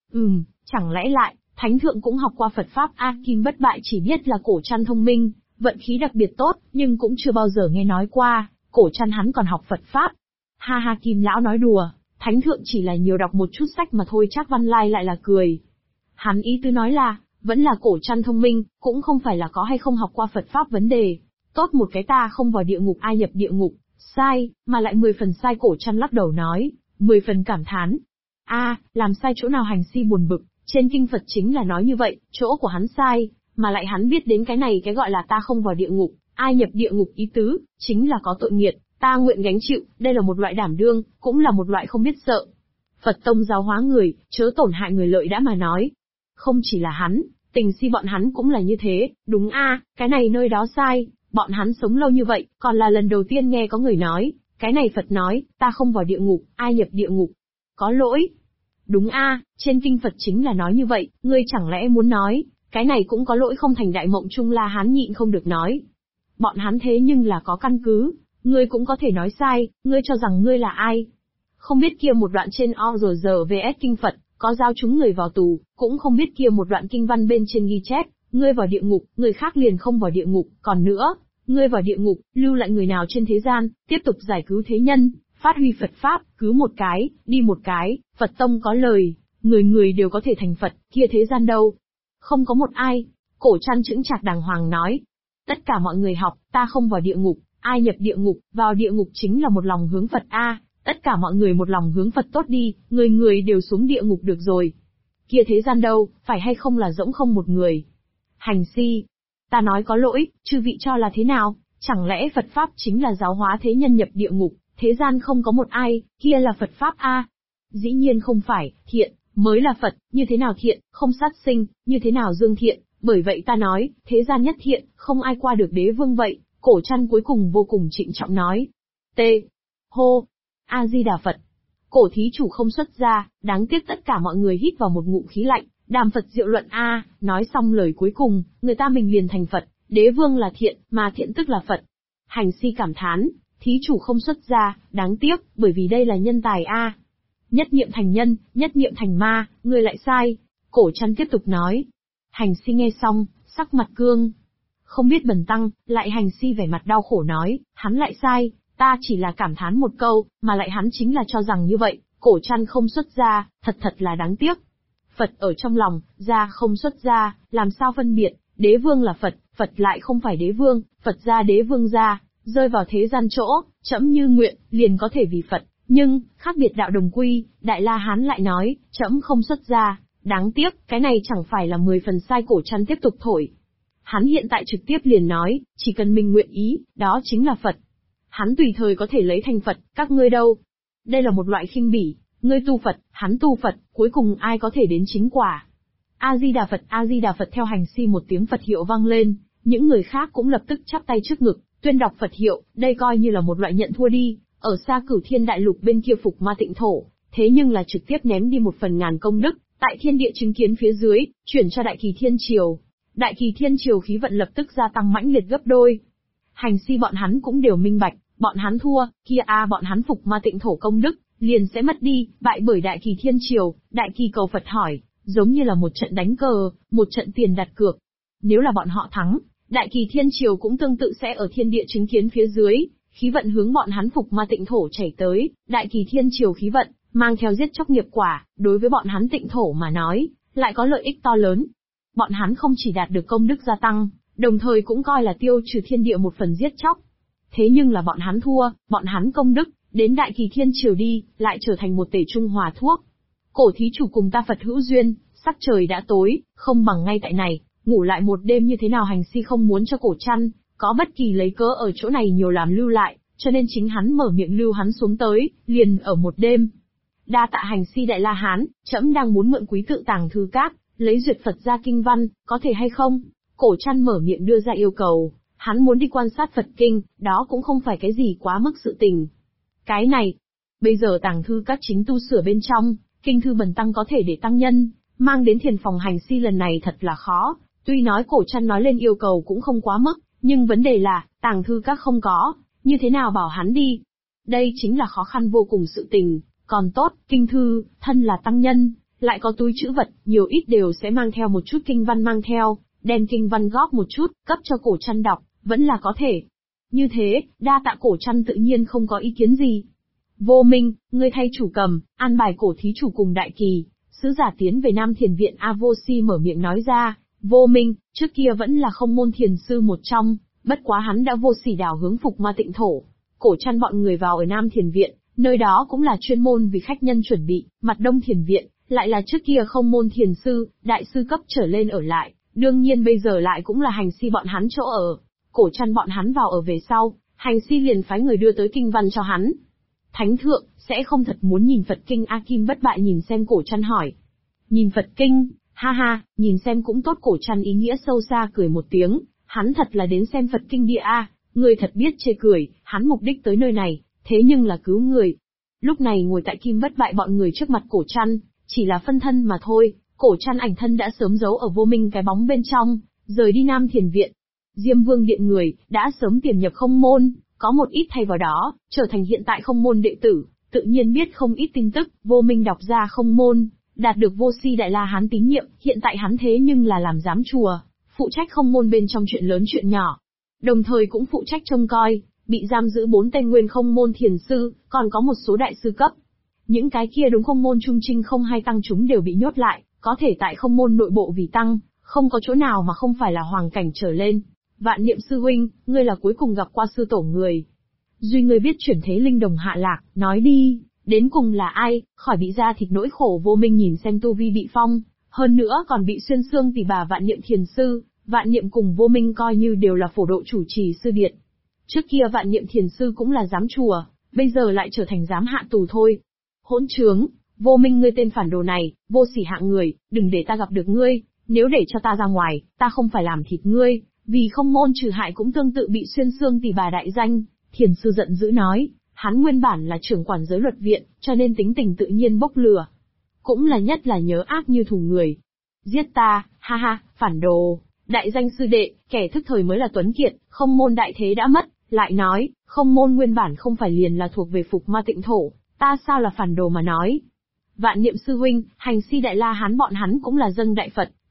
Chẳng lẽ lại, Thánh thượng cũng học qua Phật Pháp Kim bất bại chỉ biết là Cổ Trăn thông minh, vận khí đặc biệt tốt, nhưng cũng chưa bao giờ nghe nói qua, Cổ Trăn hắn còn học Phật Pháp. Ha ha, Kim lão nói đùa, Thánh thượng chỉ là nhiều đọc một chút sách mà thôi. Trác Văn Lai lại là cười. Hắn ý tứ nói là, vẫn là Cổ Trăn thông minh, cũng không phải là có hay không học qua Phật Pháp vấn đề. Tốt một cái ta không vào địa ngục ai nhập địa ngục, sai, mà lại 10 phần sai. Cổ Trăn lắc đầu nói, 10 phần cảm thán. Làm sai chỗ nào? Hành si buồn bực, trên kinh Phật chính là nói như vậy, chỗ của hắn sai, mà lại hắn biết đến cái này cái gọi là ta không vào địa ngục, ai nhập địa ngục ý tứ, chính là có tội nghiệt, ta nguyện gánh chịu, đây là một loại đảm đương, cũng là một loại không biết sợ. Phật tông giáo hóa người, chớ tổn hại người lợi đã mà nói. Không chỉ là hắn, tình si bọn hắn cũng là như thế, đúng cái này nơi đó sai, bọn hắn sống lâu như vậy, còn là lần đầu tiên nghe có người nói, cái này Phật nói, ta không vào địa ngục, ai nhập địa ngục. Có lỗi. Đúng trên kinh Phật chính là nói như vậy, ngươi chẳng lẽ muốn nói, cái này cũng có lỗi không? Thành Đại Mộng Trung La Hán nhịn không được nói. Bọn hắn thế nhưng là có căn cứ, ngươi cũng có thể nói sai, ngươi cho rằng ngươi là ai? Không biết kia một đoạn trên ORG vs kinh Phật, có giao chúng người vào tù, cũng không biết kia một đoạn kinh văn bên trên ghi chép, ngươi vào địa ngục, người khác liền không vào địa ngục, còn nữa, ngươi vào địa ngục, lưu lại người nào trên thế gian, tiếp tục giải cứu thế nhân, phát huy Phật Pháp, cứu một cái, đi một cái, Phật tông có lời, người người đều có thể thành Phật, kia thế gian đâu? Không có một ai. Cổ Trăn chững chạc đàng hoàng nói. Tất cả mọi người học, ta không vào địa ngục, ai nhập địa ngục, vào địa ngục chính là một lòng hướng Phật tất cả mọi người một lòng hướng Phật tốt đi, người người đều xuống địa ngục được rồi. Kia thế gian đâu, phải hay không là rỗng không một người? Hành si. Ta nói có lỗi, chư vị cho là thế nào? Chẳng lẽ Phật Pháp chính là giáo hóa thế nhân nhập địa ngục, thế gian không có một ai, kia là Phật Pháp Dĩ nhiên không phải, thiện, mới là Phật, như thế nào thiện, không sát sinh, như thế nào dương thiện, bởi vậy ta nói, thế gian nhất thiện, không ai qua được đế vương vậy. Cổ Trăn cuối cùng vô cùng trịnh trọng nói. Hô! A-di-đà Phật! Cổ thí chủ không xuất ra, đáng tiếc. Tất cả mọi người hít vào một ngụm khí lạnh, đàm Phật diệu luận nói xong lời cuối cùng, người ta mình liền thành Phật, đế vương là thiện, mà thiện tức là Phật. Hành si cảm thán, thí chủ không xuất ra, đáng tiếc, bởi vì đây là nhân tài Nhất niệm thành nhân, nhất niệm thành ma, ngươi lại sai. Cổ Trăn tiếp tục nói. Hành si nghe xong, sắc mặt cương. Không biết Bần tăng, lại hành si vẻ mặt đau khổ nói, hắn lại sai, ta chỉ là cảm thán một câu, mà lại hắn chính là cho rằng như vậy, cổ trăn không xuất gia, thật là đáng tiếc. Phật ở trong lòng, gia không xuất gia, làm sao phân biệt, đế vương là Phật, Phật lại không phải đế vương, Phật gia đế vương gia, rơi vào thế gian chỗ, trẫm như nguyện, liền có thể vì Phật, nhưng, khác biệt đạo đồng quy, Đại La Hán lại nói, trẫm không xuất gia, đáng tiếc, cái này chẳng phải là 10 phần sai cổ trăn tiếp tục thổi. Hắn hiện tại trực tiếp liền nói, chỉ cần mình nguyện ý, đó chính là Phật. Hắn tùy thời có thể lấy thành Phật, các ngươi đâu? Đây là một loại khinh bỉ, ngươi tu Phật, hắn tu Phật, cuối cùng ai có thể đến chính quả? A-di-đà Phật, A-di-đà Phật. Theo hành si một tiếng Phật hiệu vang lên, những người khác cũng lập tức chắp tay trước ngực, tuyên đọc Phật hiệu, đây coi như là một loại nhận thua đi, ở xa Cửu Thiên Đại Lục bên kia Phục Ma Tịnh Thổ, thế nhưng là trực tiếp ném đi 1/1000 công đức, tại thiên địa chứng kiến phía dưới, chuyển cho Đại Kỳ Thiên Triều. Đại Kỳ Thiên Triều khí vận lập tức gia tăng mãnh liệt gấp đôi. Hành si bọn hắn cũng đều minh bạch, bọn hắn thua, kia bọn hắn Phục Ma Tịnh Thổ công đức, liền sẽ mất đi, bại bởi Đại Kỳ Thiên Triều. Đại Kỳ cầu Phật hỏi, giống như là một trận đánh cờ, một trận tiền đặt cược. Nếu là bọn họ thắng, Đại Kỳ Thiên Triều cũng tương tự sẽ ở thiên địa chứng kiến phía dưới, khí vận hướng bọn hắn Phục Ma Tịnh Thổ chảy tới. Đại Kỳ Thiên Triều khí vận, mang theo giết chóc nghiệp quả, đối với bọn hắn Tịnh Thổ mà nói, lại có lợi ích to lớn. Bọn hắn không chỉ đạt được công đức gia tăng, đồng thời cũng coi là tiêu trừ thiên địa một phần giết chóc. Thế nhưng là bọn hắn thua, bọn hắn công đức, đến Đại Kỳ Thiên Triều đi, lại trở thành một tể trung hòa thuốc. Cổ thí chủ cùng ta Phật hữu duyên, sắc trời đã tối, không bằng ngay tại này, ngủ lại một đêm như thế nào? Hành si không muốn cho cổ trăn có bất kỳ lấy cớ ở chỗ này nhiều làm lưu lại, cho nên chính hắn mở miệng lưu hắn xuống tới, liền ở một đêm. Đa tạ hành si Đại La Hán, trẫm đang muốn mượn quý tự tàng thư các, lấy duyệt Phật gia kinh văn, có thể hay không? Cổ trăn mở miệng đưa ra yêu cầu, hắn muốn đi quan sát Phật kinh, đó cũng không phải cái gì quá mức sự tình. Cái này, bây giờ tàng thư các chính tu sửa bên trong, kinh thư Bần tăng có thể để tăng nhân mang đến thiền phòng. Hành si lần này thật là khó, tuy nói cổ trăn nói lên yêu cầu cũng không quá mức, nhưng vấn đề là, tàng thư các không có, như thế nào bảo hắn đi? Đây chính là khó khăn vô cùng sự tình, còn tốt, kinh thư, thân là tăng nhân, lại có túi trữ vật, nhiều ít đều sẽ mang theo một chút kinh văn mang theo, đem kinh văn góp một chút, cấp cho cổ trăn đọc, vẫn là có thể. Như thế, đa tạ. Cổ trăn tự nhiên không có ý kiến gì. Vô Minh, ngươi thay chủ cầm, an bài cổ thí chủ cùng Đại Kỳ sứ giả tiến về Nam Thiền Viện. A Vô Si mở miệng nói ra. Vô Minh, trước kia vẫn là không môn thiền sư một trong, bất quá hắn đã vô sỉ đảo hướng Phục Ma Tịnh Thổ. Cổ trăn bọn người vào ở Nam Thiền Viện, nơi đó cũng là chuyên môn vì khách nhân chuẩn bị. Mặt Đông Thiền Viện lại là trước kia không môn thiền sư, đại sư cấp trở lên ở lại, đương nhiên bây giờ lại cũng là hành si bọn hắn chỗ ở. Cổ trăn bọn hắn vào ở về sau, hành si liền phái người đưa tới kinh văn cho hắn. Thánh thượng, sẽ không thật muốn nhìn Phật kinh? A Kim Bất Bại nhìn xem cổ trăn hỏi. Nhìn Phật kinh, ha ha, nhìn xem cũng tốt. Cổ trăn ý nghĩa sâu xa cười một tiếng, hắn thật là đến xem Phật kinh địa a, người thật biết chê cười, hắn mục đích tới nơi này, thế nhưng là cứu người. Lúc này ngồi tại Kim Bất Bại bọn người trước mặt cổ trăn, chỉ là phân thân mà thôi, cổ trăn ảnh thân đã sớm giấu ở Vô Minh cái bóng bên trong, rời đi Nam Thiền Viện. Diêm Vương điện người, đã sớm tiền nhập không môn, có một ít thay vào đó, trở thành hiện tại không môn đệ tử, tự nhiên biết không ít tin tức. Vô Minh đọc ra không môn, đạt được Vô Si Đại La Hán tín nhiệm, hiện tại hắn thế nhưng là làm giám chùa, phụ trách không môn bên trong chuyện lớn chuyện nhỏ. Đồng thời cũng phụ trách trông coi, bị giam giữ 4 tên nguyên không môn thiền sư, còn có một số đại sư cấp. Những cái kia đúng không môn trung trinh không hay tăng chúng đều bị nhốt lại, có thể tại không môn nội bộ vì tăng, không có chỗ nào mà không phải là hoàng cảnh trở lên. Vạn Niệm sư huynh, ngươi là cuối cùng gặp qua sư tổ người. Duy ngươi biết chuyển thế linh đồng hạ lạc, nói đi, đến cùng là ai, khỏi bị ra thịt nỗi khổ. Vô Minh nhìn xem tu vi bị phong, hơn nữa còn bị xuyên xương tỷ bà Vạn Niệm thiền sư. Vạn Niệm cùng Vô Minh coi như đều là phổ độ chủ trì sư điện. Trước kia Vạn Niệm thiền sư cũng là giám chùa, bây giờ lại trở thành giám hạ tù thôi. Hỗn trướng, Vô Minh ngươi tên phản đồ này, vô sỉ hạng người, đừng để ta gặp được ngươi, nếu để cho ta ra ngoài, ta không phải làm thịt ngươi, vì không môn trừ hại cũng tương tự bị xuyên xương tỷ bà đại danh. Thiền sư giận dữ nói, hắn nguyên bản là trưởng quản giới luật viện, cho nên tính tình tự nhiên bốc lửa. Cũng là nhất là nhớ ác như thù người. Giết ta, ha ha, phản đồ, đại danh sư đệ, kẻ thức thời mới là tuấn kiệt, không môn đại thế đã mất, lại nói, không môn nguyên bản không phải liền là thuộc về Phục Ma Tịnh Thổ, ta sao là phản đồ mà nói. Vạn Niệm sư huynh, hành si Đại La Hán bọn hắn cũng là dân đại Phật,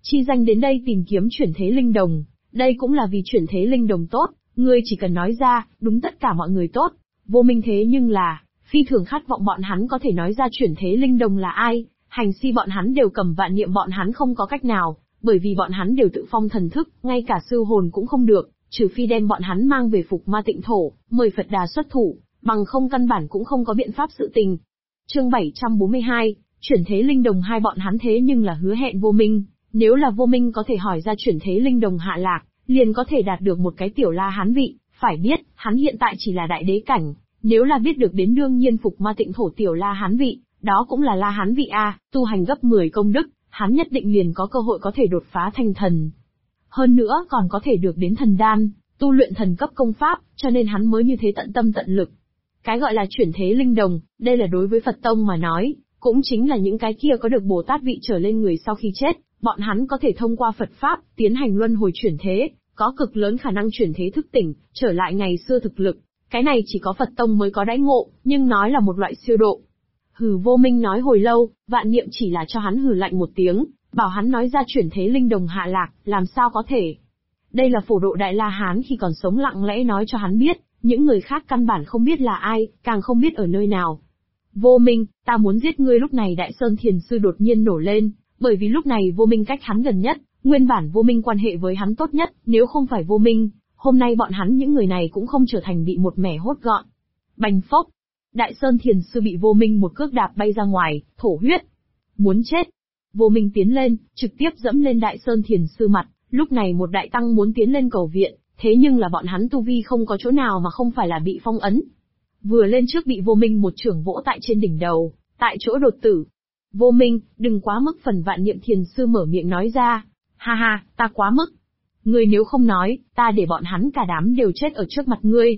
Chi danh đến đây tìm kiếm chuyển thế linh đồng, đây cũng là vì chuyển thế linh đồng tốt, ngươi chỉ cần nói ra, đúng tất cả mọi người tốt. Vô Minh thế nhưng là, phi thường khát vọng bọn hắn có thể nói ra chuyển thế linh đồng là ai, hành si bọn hắn đều cầm vạn niệm bọn hắn không có cách nào, bởi vì bọn hắn đều tự phong thần thức, ngay cả sư hồn cũng không được, trừ phi đem bọn hắn mang về Phục Ma Tịnh Thổ, mời Phật Đà xuất thủ, bằng không căn bản cũng không có biện pháp sự tình. Chương 742, chuyển thế linh đồng hai bọn hắn thế nhưng là hứa hẹn Vô Minh, nếu là Vô Minh có thể hỏi ra chuyển thế linh đồng hạ lạc, liền có thể đạt được một cái tiểu La Hán vị, phải biết, hắn hiện tại chỉ là đại đế cảnh, nếu là biết được đến đương nhiên Phục Ma Tịnh Thổ tiểu La Hán vị, đó cũng là La Hán vị A, tu hành gấp 10 công đức, hắn nhất định liền có cơ hội có thể đột phá thành thần. Hơn nữa còn có thể được đến thần đan, tu luyện thần cấp công pháp, cho nên hắn mới như thế tận tâm tận lực. Cái gọi là chuyển thế linh đồng, đây là đối với Phật Tông mà nói, cũng chính là những cái kia có được Bồ Tát vị trở lên người sau khi chết, bọn hắn có thể thông qua Phật Pháp, tiến hành luân hồi chuyển thế, có cực lớn khả năng chuyển thế thức tỉnh, trở lại ngày xưa thực lực. Cái này chỉ có Phật Tông mới có đãi ngộ, nhưng nói là một loại siêu độ. Hừ, Vô Minh nói hồi lâu, vạn niệm chỉ là cho hắn hừ lạnh một tiếng, bảo hắn nói ra chuyển thế linh đồng hạ lạc, làm sao có thể. Đây là phổ độ Đại La Hán khi còn sống lặng lẽ nói cho hắn biết, những người khác căn bản không biết là ai, càng không biết ở nơi nào. Vô Minh, ta muốn giết ngươi. Lúc này Đại Sơn Thiền Sư đột nhiên nổ lên, bởi vì lúc này Vô Minh cách hắn gần nhất, nguyên bản Vô Minh quan hệ với hắn tốt nhất, nếu không phải Vô Minh, hôm nay bọn hắn những người này cũng không trở thành bị một mẻ hốt gọn. Bành phốc, Đại Sơn Thiền Sư bị Vô Minh một cước đạp bay ra ngoài, thổ huyết. Muốn chết. Vô Minh tiến lên, trực tiếp dẫm lên Đại Sơn Thiền Sư mặt, lúc này một đại tăng muốn tiến lên cầu viện, thế nhưng là bọn hắn tu vi không có chỗ nào mà không phải là bị phong ấn. Vừa lên trước bị Vô Minh một chưởng vỗ tại trên đỉnh đầu, tại chỗ đột tử. Vô Minh, đừng quá mức. Phần Vạn Niệm Thiền Sư mở miệng nói ra. Ha ha, ta quá mức. Ngươi nếu không nói, ta để bọn hắn cả đám đều chết ở trước mặt ngươi.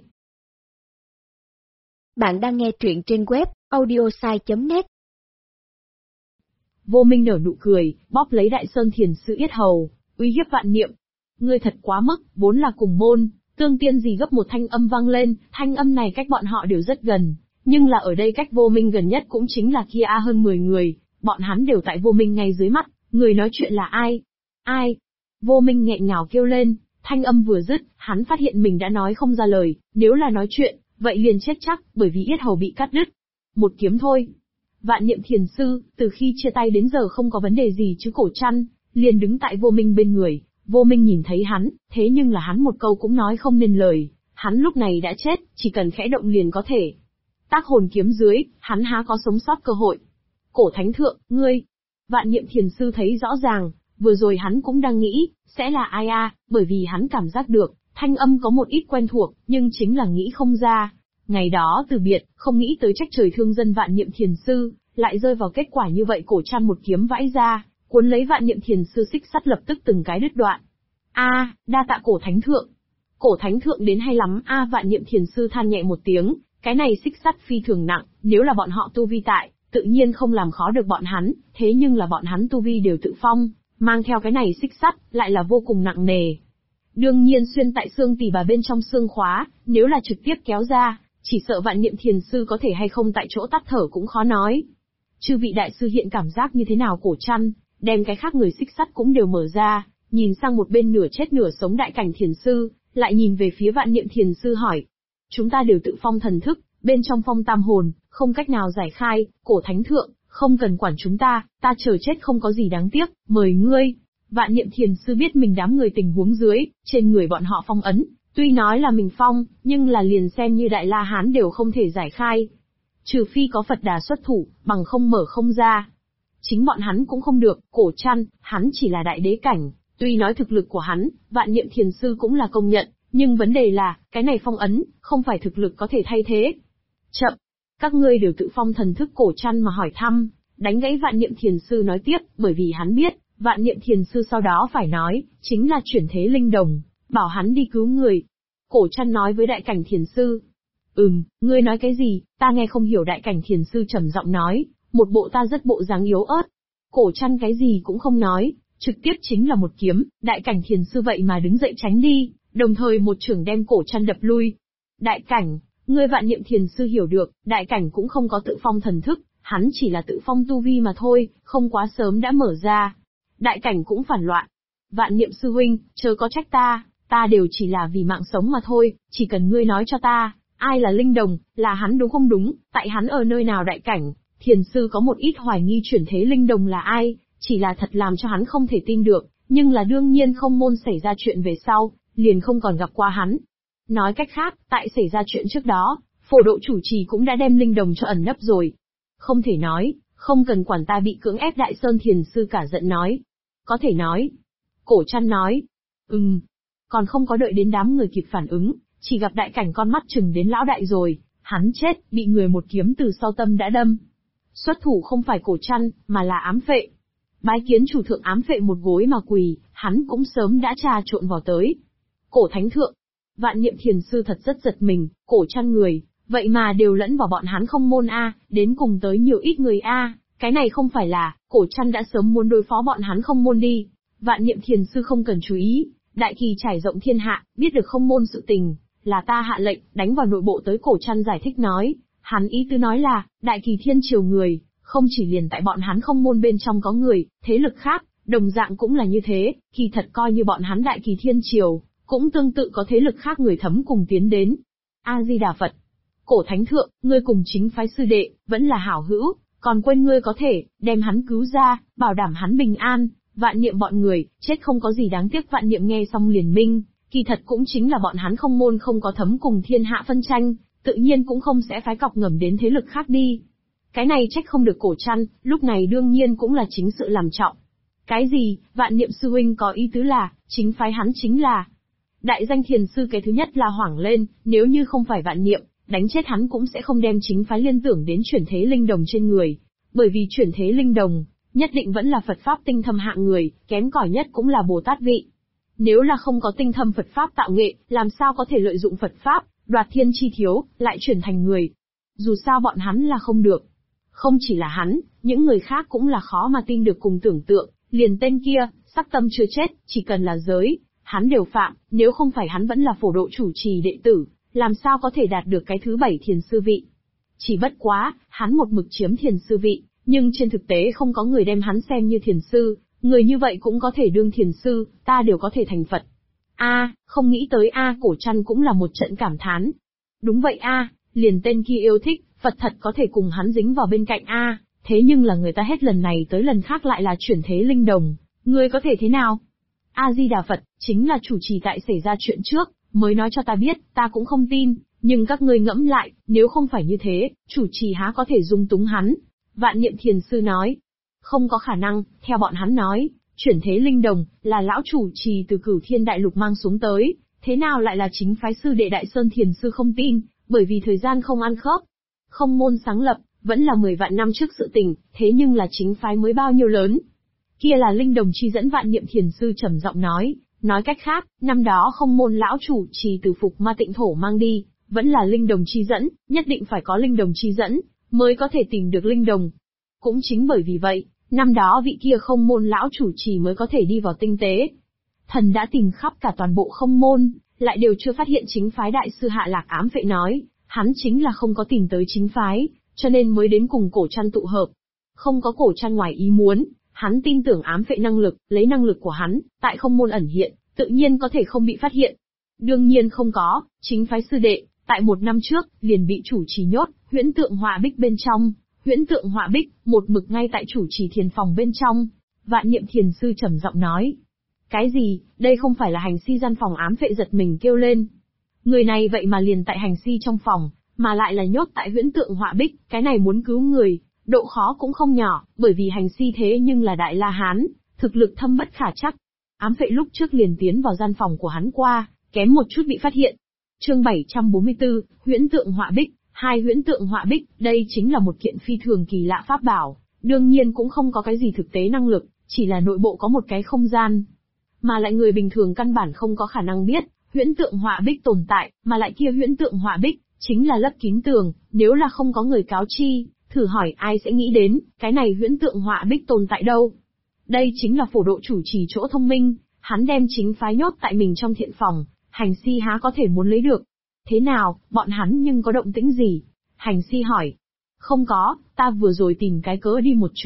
Bạn đang nghe truyện trên web audiosai.net. Vô Minh nở nụ cười, bóp lấy Đại Sơn Thiền Sư yết hầu, uy hiếp Vạn Niệm. Ngươi thật quá mức, vốn là cùng môn, tương tiên gì gấp một thanh âm vang lên, thanh âm này cách bọn họ đều rất gần, nhưng là ở đây cách Vô Minh gần nhất cũng chính là kia hơn 10 người, bọn hắn đều tại Vô Minh ngay dưới mắt, người nói chuyện là ai? Ai? Vô Minh nghẹn ngào kêu lên, thanh âm vừa dứt, hắn phát hiện mình đã nói không ra lời, nếu là nói chuyện, vậy liền chết chắc, bởi vì yết hầu bị cắt đứt. Một kiếm thôi. Vạn Niệm Thiền Sư, từ khi chia tay đến giờ không có vấn đề gì chứ cổ chăn, liền đứng tại Vô Minh bên người. Vô Minh nhìn thấy hắn, thế nhưng là hắn một câu cũng nói không nên lời, hắn lúc này đã chết, chỉ cần khẽ động liền có thể. Tác hồn kiếm dưới, hắn há có sống sót cơ hội. Cổ Thánh Thượng, ngươi. Vạn Niệm Thiền Sư thấy rõ ràng, vừa rồi hắn cũng đang nghĩ, sẽ là ai bởi vì hắn cảm giác được, thanh âm có một ít quen thuộc, nhưng chính là nghĩ không ra. Ngày đó từ biệt, không nghĩ tới trách trời thương dân Vạn Niệm Thiền Sư, lại rơi vào kết quả như vậy. Cổ chăn một kiếm vãi ra, cuốn lấy Vạn Niệm Thiền Sư xích sắt lập tức từng cái đứt đoạn. Đa tạ Cổ Thánh Thượng. Cổ Thánh Thượng đến hay lắm Vạn Niệm Thiền Sư than nhẹ một tiếng, cái này xích sắt phi thường nặng, nếu là bọn họ tu vi tại, tự nhiên không làm khó được bọn hắn, thế nhưng là bọn hắn tu vi đều tự phong, mang theo cái này xích sắt, lại là vô cùng nặng nề. Đương nhiên xuyên tại xương tỳ bà bên trong xương khóa, nếu là trực tiếp kéo ra, chỉ sợ Vạn Niệm Thiền Sư có thể hay không tại chỗ tắt thở cũng khó nói. Chư vị đại sư hiện cảm giác như thế nào? Cổ chăn, đem cái khác người xích sắt cũng đều mở ra, nhìn sang một bên nửa chết nửa sống Đại Cảnh Thiền Sư, lại nhìn về phía Vạn Niệm Thiền Sư hỏi. Chúng ta đều tự phong thần thức, bên trong phong tam hồn, không cách nào giải khai, Cổ Thánh Thượng, không cần quản chúng ta chờ chết không có gì đáng tiếc, mời ngươi. Vạn Niệm Thiền Sư biết mình đám người tình huống dưới, trên người bọn họ phong ấn, tuy nói là mình phong, nhưng là liền xem như Đại La Hán đều không thể giải khai. Trừ phi có Phật Đà xuất thủ, bằng không mở không ra. Chính bọn hắn cũng không được. Cổ chăn, hắn chỉ là đại đế cảnh, tuy nói thực lực của hắn, Vạn Niệm Thiền Sư cũng là công nhận, nhưng vấn đề là, cái này phong ấn, không phải thực lực có thể thay thế. Chậm, các ngươi đều tự phong thần thức. Cổ chăn mà hỏi thăm, đánh gãy Vạn Niệm Thiền Sư nói tiếp, bởi vì hắn biết, Vạn Niệm Thiền Sư sau đó phải nói, chính là chuyển thế linh đồng, bảo hắn đi cứu người. Cổ chăn nói với Đại Cảnh Thiền Sư. Ngươi nói cái gì, ta nghe không hiểu. Đại Cảnh Thiền Sư trầm giọng nói, một bộ ta rất bộ dáng yếu ớt. Cổ chăn cái gì cũng không nói, trực tiếp chính là một kiếm. Đại Cảnh Thiền Sư vậy mà đứng dậy tránh đi, đồng thời một chưởng đem cổ chăn đập lui. Đại Cảnh, ngươi. Vạn Niệm Thiền Sư hiểu được, Đại Cảnh cũng không có tự phong thần thức, hắn chỉ là tự phong tu vi mà thôi, không quá sớm đã mở ra. đại cảnh cũng phản loạn. Vạn Niệm sư huynh, chớ có trách ta đều chỉ là vì mạng sống mà thôi, chỉ cần ngươi nói cho ta, ai là linh đồng, là hắn đúng không đúng, tại hắn ở nơi nào đại cảnh, thiền sư có một ít hoài nghi chuyển thế linh đồng là ai, chỉ là thật làm cho hắn không thể tin được, nhưng là đương nhiên không môn xảy ra chuyện về sau, liền không còn gặp qua hắn. Nói cách khác, tại xảy ra chuyện trước đó, phổ độ chủ trì cũng đã đem linh đồng cho ẩn nấp rồi. Không thể nói, không cần quản ta bị cưỡng ép. Đại Sơn thiền sư cả giận nói. Có thể nói. Cổ Trăn nói. Còn không có đợi đến đám người kịp phản ứng, chỉ gặp đại cảnh con mắt chừng đến lão đại rồi, hắn chết, bị người một kiếm từ sau tâm đã đâm. Xuất thủ không phải Cổ Trăn, mà là Ám Phệ. Bái kiến chủ thượng. Ám Phệ một gối mà quỳ, hắn cũng sớm đã trà trộn vào tới. Cổ thánh thượng. Vạn Niệm thiền sư thật rất giật mình, Cổ Trăn người, vậy mà đều lẫn vào bọn hắn không môn a, đến cùng tới nhiều ít người a, cái này không phải là, Cổ Trăn đã sớm muốn đối phó bọn hắn không môn đi. Vạn Niệm thiền sư không cần chú ý, đại kỳ trải rộng thiên hạ, biết được không môn sự tình, là ta hạ lệnh, đánh vào nội bộ tới. Cổ Trăn giải thích nói, hắn ý tứ nói là, đại kỳ thiên triều người, không chỉ liền tại bọn hắn không môn bên trong có người, thế lực khác, đồng dạng cũng là như thế, kỳ thật coi như bọn hắn đại kỳ thiên triều, cũng tương tự có thế lực khác người thấm cùng tiến đến. A-di-đà Phật. Cổ thánh thượng, ngươi cùng chính phái sư đệ, vẫn là hảo hữu, còn quên ngươi có thể, đem hắn cứu ra, bảo đảm hắn bình an. Vạn Niệm bọn người, chết không có gì đáng tiếc. Vạn Niệm nghe xong liền minh, kỳ thật cũng chính là bọn hắn không môn không có thấm cùng thiên hạ phân tranh, tự nhiên cũng không sẽ phái cọc ngầm đến thế lực khác đi. Cái này trách không được Cổ Trăn, lúc này đương nhiên cũng là chính sự làm trọng. Cái gì? Vạn Niệm sư huynh có ý tứ là, chính phái hắn chính là đại danh thiền sư. Cái thứ nhất là hoảng lên, nếu như không phải Vạn Niệm, đánh chết hắn cũng sẽ không đem chính phái liên tưởng đến chuyển thế linh đồng trên người. Bởi vì chuyển thế linh đồng, nhất định vẫn là Phật Pháp tinh thâm hạng người, kém cỏi nhất cũng là Bồ Tát vị. Nếu là không có tinh thâm Phật Pháp tạo nghệ, làm sao có thể lợi dụng Phật Pháp, đoạt thiên chi thiếu, lại chuyển thành người. Dù sao bọn hắn là không được. Không chỉ là hắn, những người khác cũng là khó mà tin được cùng tưởng tượng, liền tên kia, sắc tâm chưa chết, chỉ cần là giới, hắn đều phạm, nếu không phải hắn vẫn là phổ độ chủ trì đệ tử, làm sao có thể đạt được cái thứ 7 thiền sư vị. Chỉ bất quá, hắn một mực chiếm thiền sư vị, nhưng trên thực tế không có người đem hắn xem như thiền sư, người như vậy cũng có thể đương thiền sư, ta đều có thể thành Phật. Không nghĩ tới Cổ Trăn cũng là một trận cảm thán. Đúng vậy liền tên kia yêu thích, Phật thật có thể cùng hắn dính vào bên cạnh thế nhưng là người ta hết lần này tới lần khác lại là chuyển thế linh đồng, ngươi có thể thế nào? A-di-đà Phật, chính là chủ trì tại xảy ra chuyện trước, mới nói cho ta biết, ta cũng không tin, nhưng các ngươi ngẫm lại, nếu không phải như thế, chủ trì há có thể dung túng hắn? Vạn Niệm thiền sư nói, không có khả năng, theo bọn hắn nói, chuyển thế linh đồng, là lão chủ trì từ Cửu Thiên Đại Lục mang xuống tới, thế nào lại là chính phái sư đệ Đại Sơn thiền sư không tin, bởi vì thời gian không ăn khớp. Không môn sáng lập, vẫn là 10 vạn năm trước sự tình, thế nhưng là chính phái mới bao nhiêu lớn. Kia là linh đồng chi dẫn. Vạn Niệm thiền sư trầm giọng nói cách khác, năm đó không môn lão chủ trì từ Phục Ma Tịnh Thổ mang đi, vẫn là linh đồng chi dẫn, nhất định phải có linh đồng chi dẫn, mới có thể tìm được linh đồng. Cũng chính bởi vì vậy, năm đó vị kia không môn lão chủ trì mới có thể đi vào tinh tế. Thần đã tìm khắp cả toàn bộ không môn, lại đều chưa phát hiện chính phái. Đại sư Hạ Lạc Ám Phệ nói, hắn chính là không có tìm tới chính phái, cho nên mới đến cùng Cổ Trăn tụ hợp. Không có Cổ Trăn ngoài ý muốn, hắn tin tưởng Ám Phệ năng lực, lấy năng lực của hắn, tại không môn ẩn hiện, tự nhiên có thể không bị phát hiện. Đương nhiên không có, chính phái sư đệ, tại 1 năm trước, liền bị chủ trì nhốt, huyễn tượng họa bích bên trong. Huyễn tượng họa bích, một mực ngay tại chủ trì thiền phòng bên trong. Vạn Niệm thiền sư trầm giọng nói. Cái gì, đây không phải là hành si gian phòng? Ám Phệ giật mình kêu lên. Người này vậy mà liền tại hành si trong phòng, mà lại là nhốt tại huyễn tượng họa bích, cái này muốn cứu người, độ khó cũng không nhỏ, bởi vì hành si thế nhưng là Đại La Hán, thực lực thâm bất khả trắc. Ám Phệ lúc trước liền tiến vào gian phòng của hắn qua, kém một chút bị phát hiện. Chương 744, huyễn tượng họa bích. Huyễn tượng họa bích, đây chính là một kiện phi thường kỳ lạ pháp bảo, đương nhiên cũng không có cái gì thực tế năng lực, chỉ là nội bộ có một cái không gian. Mà lại người bình thường căn bản không có khả năng biết, huyễn tượng họa bích tồn tại, mà lại kia huyễn tượng họa bích, chính là lấp kín tường, nếu là không có người cáo chi, thử hỏi ai sẽ nghĩ đến, cái này huyễn tượng họa bích tồn tại đâu. Đây chính là phổ độ chủ trì chỗ thông minh, hắn đem chính phái nhốt tại mình trong thiện phòng, hành si há có thể muốn lấy được. Thế nào, bọn hắn nhưng có động tĩnh gì? Hành si hỏi. Không có, ta vừa rồi tìm cái cớ đi một chuyến,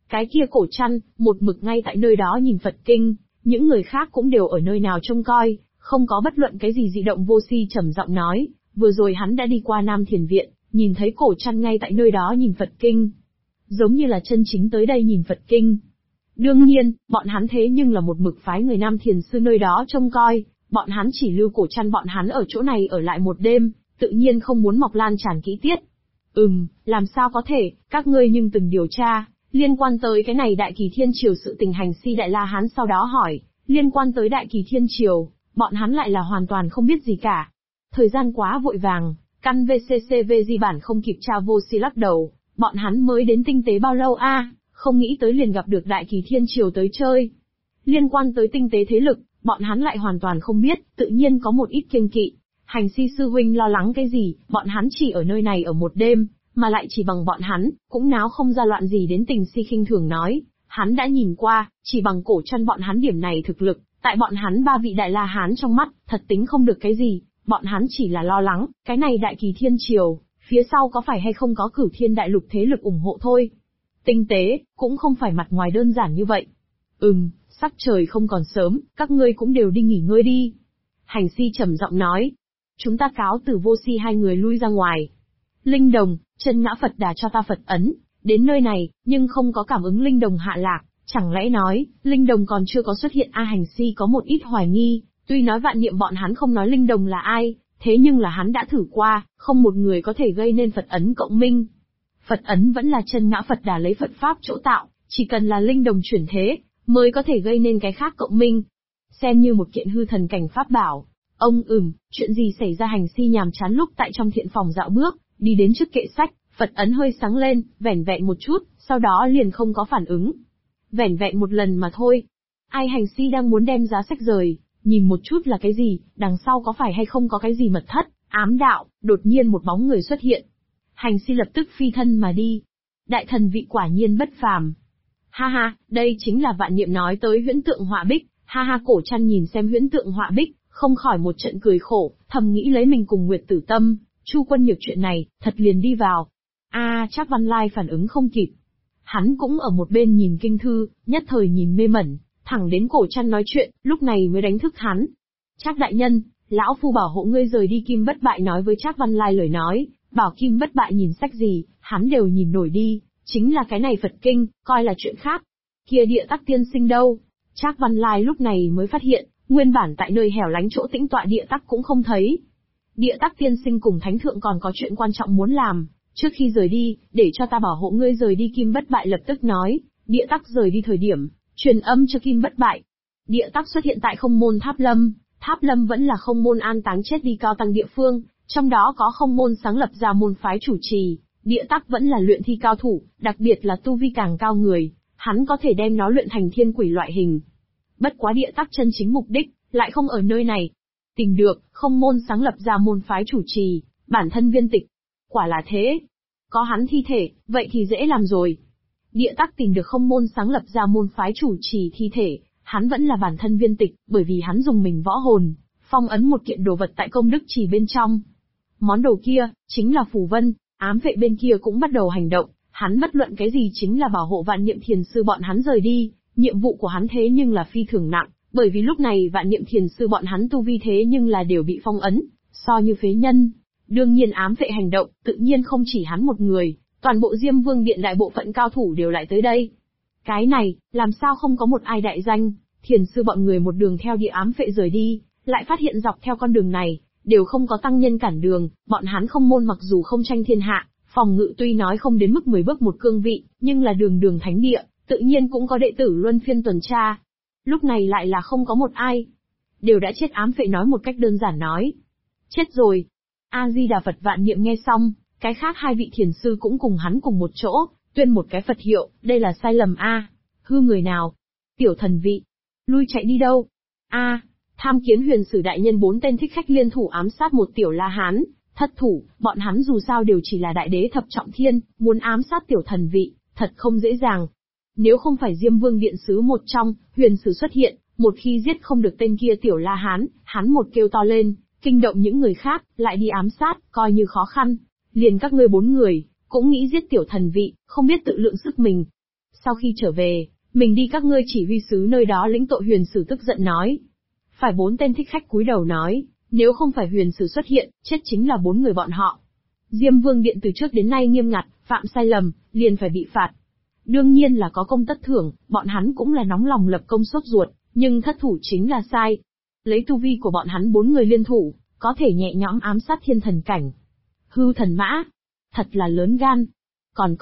Cái kia cổ chăn, một mực ngay tại nơi đó nhìn Phật kinh, những người khác cũng đều ở nơi nào trông coi, không có bất luận cái gì dị động. Vô Si trầm giọng nói, vừa rồi hắn đã đi qua Nam Thiền Viện, nhìn thấy cổ chăn ngay tại nơi đó nhìn Phật kinh. Giống như là chân chính tới đây nhìn Phật kinh. Đương nhiên, bọn hắn thế nhưng là một mực phái người Nam Thiền Sư nơi đó trông coi, bọn hắn chỉ lưu cổ chăn bọn hắn ở chỗ này ở lại một đêm, tự nhiên không muốn mọc lan tràn kỹ tiết. Làm sao có thể, các ngươi nhưng từng điều tra, liên quan tới cái này Đại Kỳ Thiên Triều sự tình. Hành Si Đại La Hán sau đó hỏi, liên quan tới Đại Kỳ Thiên Triều, bọn hắn lại là hoàn toàn không biết gì cả. Thời gian quá vội vàng, căn VCCV di bản không kịp tra. Vô Si lắc đầu, bọn hắn mới đến tinh tế bao lâu a, không nghĩ tới liền gặp được Đại Kỳ Thiên Triều tới chơi. Liên quan tới tinh tế thế lực, bọn hắn lại hoàn toàn không biết, tự nhiên có một ít kiêng kỵ. Hành Si sư huynh lo lắng cái gì, bọn hắn chỉ ở nơi này ở một đêm, mà lại chỉ bằng bọn hắn, cũng náo không ra loạn gì đến. Tình Si khinh thường nói, hắn đã nhìn qua, chỉ bằng cổ chân bọn hắn điểm này thực lực, tại bọn hắn ba vị Đại La Hán trong mắt, thật tính không được cái gì, bọn hắn chỉ là lo lắng, cái này Đại Kỳ Thiên Triều, phía sau có phải hay không có Cửu Thiên Đại Lục thế lực ủng hộ thôi. Tinh tế, cũng không phải mặt ngoài đơn giản như vậy. Sắc trời không còn sớm, các ngươi cũng đều đi nghỉ ngơi đi. Hành Si trầm giọng nói. Chúng ta cáo từ. Vô Si hai người lui ra ngoài. Linh đồng, chân ngã Phật Đà cho ta Phật ấn, đến nơi này, nhưng không có cảm ứng linh đồng hạ lạc, chẳng lẽ nói, linh đồng còn chưa có xuất hiện a? Hành Si có một ít hoài nghi, tuy nói Vạn Niệm bọn hắn không nói linh đồng là ai, thế nhưng là hắn đã thử qua, không một người có thể gây nên Phật ấn cộng minh. Phật ấn vẫn là chân ngã Phật Đà lấy Phật Pháp chỗ tạo, chỉ cần là linh đồng chuyển thế, mới có thể gây nên cái khác cộng minh. Xem như một kiện hư thần cảnh pháp bảo. Chuyện gì xảy ra? Hành Si nhàm chán lúc tại trong thiện phòng dạo bước, đi đến trước kệ sách, Phật ấn hơi sáng lên, vẻn vẹn một chút, sau đó liền không có phản ứng. Vẻn vẹn một lần mà thôi. Ai? Hành Si đang muốn đem giá sách rời, nhìn một chút là cái gì, đằng sau có phải hay không có cái gì mật thất, ám đạo, đột nhiên một bóng người xuất hiện. Hành Si lập tức phi thân mà đi. Đại thần vị quả nhiên bất phàm. Ha ha, đây chính là Vạn Niệm nói tới huyễn tượng họa bích. Ha ha, cổ chăn nhìn xem huyễn tượng họa bích, không khỏi một trận cười khổ, thầm nghĩ lấy mình cùng Nguyệt Tử Tâm, Chu Quân Nhược chuyện này, thật liền đi vào. Trác Văn Lai phản ứng không kịp. Hắn cũng ở một bên nhìn kinh thư, nhất thời nhìn mê mẩn, thẳng đến cổ chăn nói chuyện, lúc này mới đánh thức hắn. Trác đại nhân, lão phu bảo hộ ngươi rời đi. Kim Bất Bại nói với Trác Văn Lai lời nói, bảo Kim Bất Bại nhìn sách gì, hắn đều nhìn nổi đi, chính là cái này Phật kinh, coi là chuyện khác. Kia Địa Tắc tiên sinh đâu? Trác Văn Lai lúc này mới phát hiện, nguyên bản tại nơi hẻo lánh chỗ tĩnh tọa Địa Tắc cũng không thấy. Địa Tắc tiên sinh cùng Thánh thượng còn có chuyện quan trọng muốn làm, trước khi rời đi, để cho ta bảo hộ ngươi rời đi. Kim Bất Bại lập tức nói. Địa Tắc rời đi thời điểm, truyền âm cho Kim Bất Bại. Địa Tắc xuất hiện tại Không Môn Tháp Lâm. Tháp Lâm vẫn là Không Môn an táng chết đi cao tăng địa phương, trong đó có Không Môn sáng lập ra môn phái chủ trì. Địa Tắc vẫn là luyện thi cao thủ, đặc biệt là tu vi càng cao người, hắn có thể đem nó luyện thành thiên quỷ loại hình. Bất quá Địa Tắc chân chính mục đích, lại không ở nơi này. Tìm được, Không Môn sáng lập ra môn phái chủ trì, bản thân viên tịch. Quả là thế. Có hắn thi thể, vậy thì dễ làm rồi. Địa Tắc tìm được Không Môn sáng lập ra môn phái chủ trì thi thể, hắn vẫn là bản thân viên tịch, bởi vì hắn dùng mình võ hồn, phong ấn một kiện đồ vật tại công đức trì bên trong. Món đồ kia, chính là phù vân. Ám vệ bên kia cũng bắt đầu hành động, hắn bất luận cái gì chính là bảo hộ Vạn Niệm Thiền Sư bọn hắn rời đi, nhiệm vụ của hắn thế nhưng là phi thường nặng, bởi vì lúc này Vạn Niệm Thiền Sư bọn hắn tu vi thế nhưng là đều bị phong ấn, so như phế nhân. Đương nhiên ám vệ hành động, tự nhiên không chỉ hắn một người, toàn bộ Diêm Vương Điện đại bộ phận cao thủ đều lại tới đây. Cái này, làm sao không có một ai đại danh? Thiền Sư bọn người một đường theo địa ám vệ rời đi, lại phát hiện dọc theo con đường này, đều không có tăng nhân cản đường, bọn hắn Không Môn mặc dù không tranh thiên hạ, phòng ngự tuy nói không đến mức 10 bước một cương vị, nhưng là đường đường thánh địa, tự nhiên cũng có đệ tử luân phiên tuần tra. Lúc này lại là không có một ai. Đều đã chết. Ám vệ nói một cách đơn giản nói. Chết rồi. A-di-đà Phật. Vạn Niệm nghe xong, cái khác hai vị thiền sư cũng cùng hắn cùng một chỗ, tuyên một cái Phật hiệu, đây là sai lầm a. Hư người nào? Tiểu thần vị. Lui chạy đi đâu? Tham Kiến Huyền Sử đại nhân. 4 tên thích khách liên thủ ám sát một tiểu La Hán, thất thủ, bọn hắn dù sao đều chỉ là đại đế thập trọng thiên, muốn ám sát tiểu thần vị, thật không dễ dàng. Nếu không phải Diêm Vương Điện sứ một trong, Huyền Sử xuất hiện, một khi giết không được tên kia tiểu La Hán, hắn một kêu to lên, kinh động những người khác, lại đi ám sát, coi như khó khăn. Liền các ngươi 4 người, cũng nghĩ giết tiểu thần vị, không biết tự lượng sức mình. Sau khi trở về, mình đi các ngươi chỉ huy sứ nơi đó lĩnh tội. Huyền Sử tức giận nói. Phải 4 tên thích khách cúi đầu nói, nếu không phải Huyền Sử xuất hiện, chết chính là 4 người bọn họ. Diêm Vương Điện từ trước đến nay nghiêm ngặt, phạm sai lầm, liền phải bị phạt. Đương nhiên là có công tất thưởng, bọn hắn cũng là nóng lòng lập công sốt ruột, nhưng thất thủ chính là sai. Lấy tu vi của bọn hắn 4 người liên thủ, có thể nhẹ nhõm ám sát thiên thần cảnh. Hư thần mã, thật là lớn gan. Còn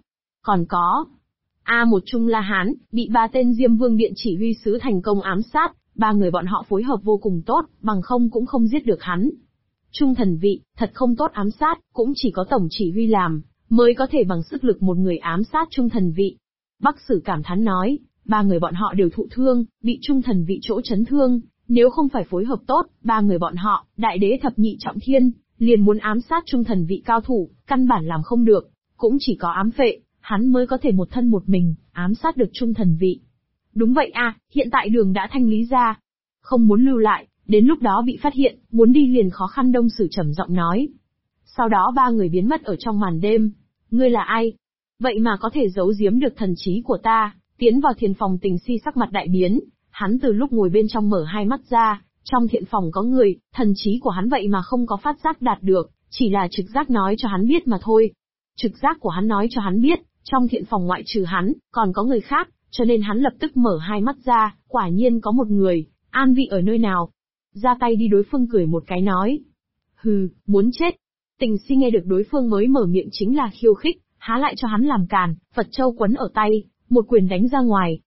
có. Một Trung La Hán, bị 3 tên Diêm Vương Điện chỉ huy sứ thành công ám sát, 3 người bọn họ phối hợp vô cùng tốt, bằng không cũng không giết được hắn. Trung Thần Vị, thật không tốt ám sát, cũng chỉ có tổng chỉ huy làm, mới có thể bằng sức lực một người ám sát Trung Thần Vị. Bắc Sử cảm thán nói, 3 người bọn họ đều thụ thương, bị Trung Thần Vị chỗ chấn thương, nếu không phải phối hợp tốt, 3 người bọn họ, đại đế thập nhị trọng thiên, liền muốn ám sát Trung Thần Vị cao thủ, căn bản làm không được, cũng chỉ có ám phệ, hắn mới có thể một thân một mình, ám sát được Trung Thần Vị. Đúng vậy hiện tại đường đã thanh lý ra. Không muốn lưu lại, đến lúc đó bị phát hiện, muốn đi liền khó khăn. Đông Sử trầm giọng nói. Sau đó 3 người biến mất ở trong màn đêm. Ngươi là ai? Vậy mà có thể giấu giếm được thần trí của ta, tiến vào thiền phòng. Tình Si sắc mặt đại biến, hắn từ lúc ngồi bên trong mở hai mắt ra, trong thiện phòng có người, thần trí của hắn vậy mà không có phát giác đạt được, chỉ là trực giác nói cho hắn biết mà thôi. Trực giác của hắn nói cho hắn biết, trong thiện phòng ngoại trừ hắn, còn có người khác, cho nên hắn lập tức mở hai mắt ra, quả nhiên có một người, an vị ở nơi nào. Ra tay đi. Đối phương cười một cái nói. Hừ, muốn chết. Tình Si nghe được đối phương mới mở miệng chính là khiêu khích, há lại cho hắn làm càn, Phật châu quấn ở tay, một quyền đánh ra ngoài.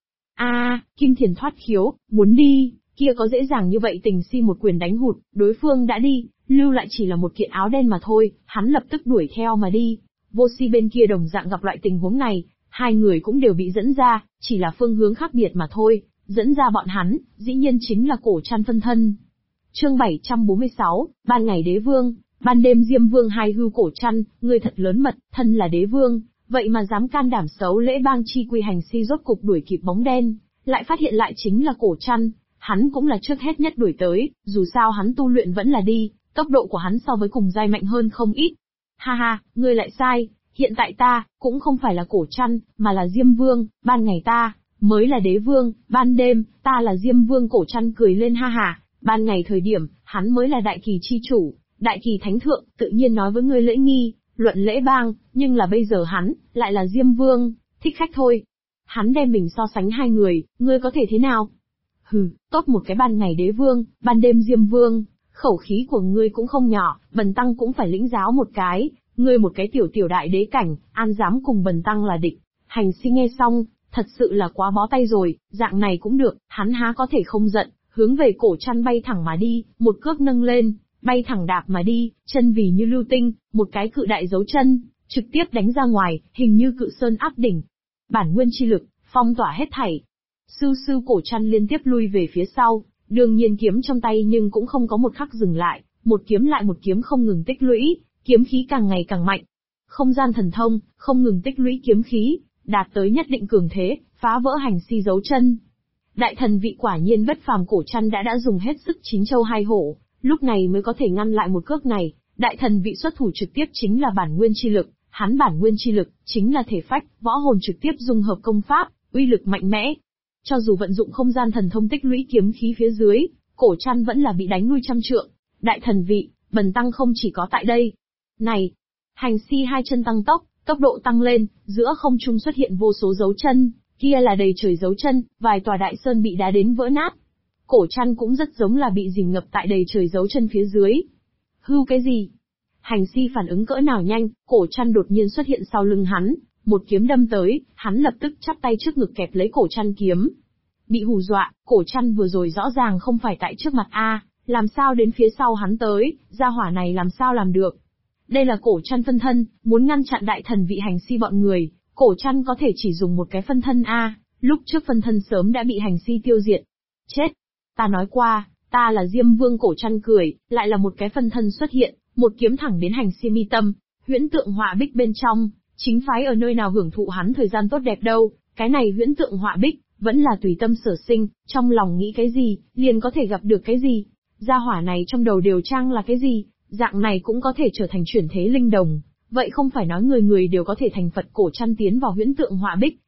Kim Thiền thoát khiếu, muốn đi, kia có dễ dàng như vậy. Tình Si một quyền đánh hụt, đối phương đã đi, lưu lại chỉ là một kiện áo đen mà thôi, hắn lập tức đuổi theo mà đi. Vô Si bên kia đồng dạng gặp loại tình huống này, 2 người cũng đều bị dẫn ra, chỉ là phương hướng khác biệt mà thôi, dẫn ra bọn hắn, dĩ nhiên chính là Cổ Trăn phân thân. Chương 746, ban ngày đế vương, ban đêm Diêm Vương. Hai hư. Cổ Trăn, ngươi thật lớn mật, thân là đế vương, vậy mà dám can đảm xấu lễ bang chi quy. Hành Si rốt cục đuổi kịp bóng đen, lại phát hiện lại chính là Cổ Trăn, hắn cũng là trước hết nhất đuổi tới, dù sao hắn tu luyện vẫn là đi, tốc độ của hắn so với cùng giai mạnh hơn không ít. Ha, ngươi lại sai, hiện tại ta, cũng không phải là Cổ Trăn, mà là Diêm Vương, ban ngày ta, mới là đế vương, ban đêm, ta là Diêm Vương. Cổ Trăn cười lên ha hả, ban ngày thời điểm, hắn mới là đại kỳ chi chủ, đại kỳ thánh thượng, tự nhiên nói với ngươi lễ nghi, luận lễ bang, nhưng là bây giờ hắn, lại là Diêm Vương, thích khách thôi. Hắn đem mình so sánh 2 người, ngươi có thể thế nào? Hừ, tốt một cái ban ngày đế vương, ban đêm Diêm Vương, khẩu khí của ngươi cũng không nhỏ, bần tăng cũng phải lĩnh giáo một cái, ngươi một cái tiểu đại đế cảnh, an dám cùng bần tăng là địch. Hành Si nghe xong, thật sự là quá bó tay rồi, dạng này cũng được, hắn há có thể không giận, hướng về Cổ Trăn bay thẳng mà đi, một cước nâng lên, bay thẳng đạp mà đi, chân vì như lưu tinh, một cái cự đại dấu chân, trực tiếp đánh ra ngoài, hình như cự sơn áp đỉnh. Bản nguyên chi lực, phong tỏa hết thảy. Sư. Cổ Trăn liên tiếp lui về phía sau, đương nhiên kiếm trong tay nhưng cũng không có một khắc dừng lại, một kiếm lại một kiếm không ngừng tích lũy, kiếm khí càng ngày càng mạnh. Không gian thần thông, không ngừng tích lũy kiếm khí, đạt tới nhất định cường thế, phá vỡ Hành Si dấu chân. Đại thần vị quả nhiên bất phàm. Cổ Trăn đã dùng hết sức 9 châu 2 hổ, lúc này mới có thể ngăn lại một cước này. Đại thần vị xuất thủ trực tiếp chính là bản nguyên chi lực, hắn bản nguyên chi lực chính là thể phách, võ hồn trực tiếp dung hợp công pháp, uy lực mạnh mẽ. Cho dù vận dụng không gian thần thông tích lũy kiếm khí phía dưới, Cổ Trăn vẫn là bị đánh lui trăm trượng. Đại thần vị, bần tăng không chỉ có tại đây. Này, Hành Si 2 chân tăng tốc, tốc độ tăng lên, giữa không trung xuất hiện vô số dấu chân, kia là đầy trời dấu chân, vài tòa đại sơn bị đá đến vỡ nát. Cổ Trăn cũng rất giống là bị dìm ngập tại đầy trời dấu chân phía dưới. Hưu cái gì? Hành Si phản ứng cỡ nào nhanh, Cổ Trăn đột nhiên xuất hiện sau lưng hắn, một kiếm đâm tới, hắn lập tức chắp tay trước ngực kẹp lấy Cổ Trăn kiếm. Bị hù dọa, Cổ Trăn vừa rồi rõ ràng không phải tại trước mặt làm sao đến phía sau hắn tới, gia hỏa này làm sao làm được. Đây là Cổ Trăn phân thân, muốn ngăn chặn đại thần vị Hành Si bọn người, Cổ Trăn có thể chỉ dùng một cái phân thân lúc trước phân thân sớm đã bị Hành Si tiêu diệt. Chết! Ta nói qua, ta là Diêm Vương. Cổ Trăn cười, lại là một cái phân thân xuất hiện, một kiếm thẳng đến Hành Si mi tâm, huyễn tượng họa bích bên trong, chính phái ở nơi nào hưởng thụ hắn thời gian tốt đẹp đâu, cái này huyễn tượng họa bích, vẫn là tùy tâm sở sinh, trong lòng nghĩ cái gì, liền có thể gặp được cái gì. Gia hỏa này trong đầu đều trang là cái gì, dạng này cũng có thể trở thành chuyển thế linh đồng, vậy không phải nói người người đều có thể thành Phật. Cổ Trăn tiến vào huyễn tượng họa bích,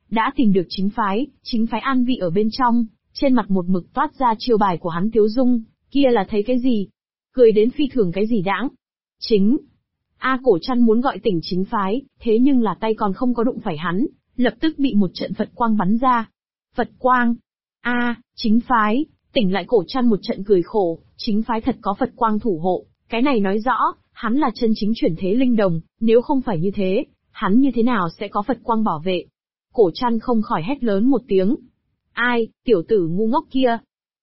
đã tìm được chính phái an vị ở bên trong, trên mặt một mực toát ra chiêu bài của hắn Tiếu Dung, kia là thấy cái gì? Cười đến phi thường cái gì đãng. Cổ Trăn muốn gọi tỉnh chính phái, thế nhưng là tay còn không có đụng phải hắn, lập tức bị một trận Phật quang bắn ra. Phật quang? Chính phái, tỉnh lại Cổ Trăn một trận cười khổ, chính phái thật có Phật quang thủ hộ, cái này nói rõ, hắn là chân chính chuyển thế linh đồng, nếu không phải như thế, hắn như thế nào sẽ có Phật quang bảo vệ? Cổ Trăn không khỏi hét lớn một tiếng. Ai, tiểu tử ngu ngốc kia?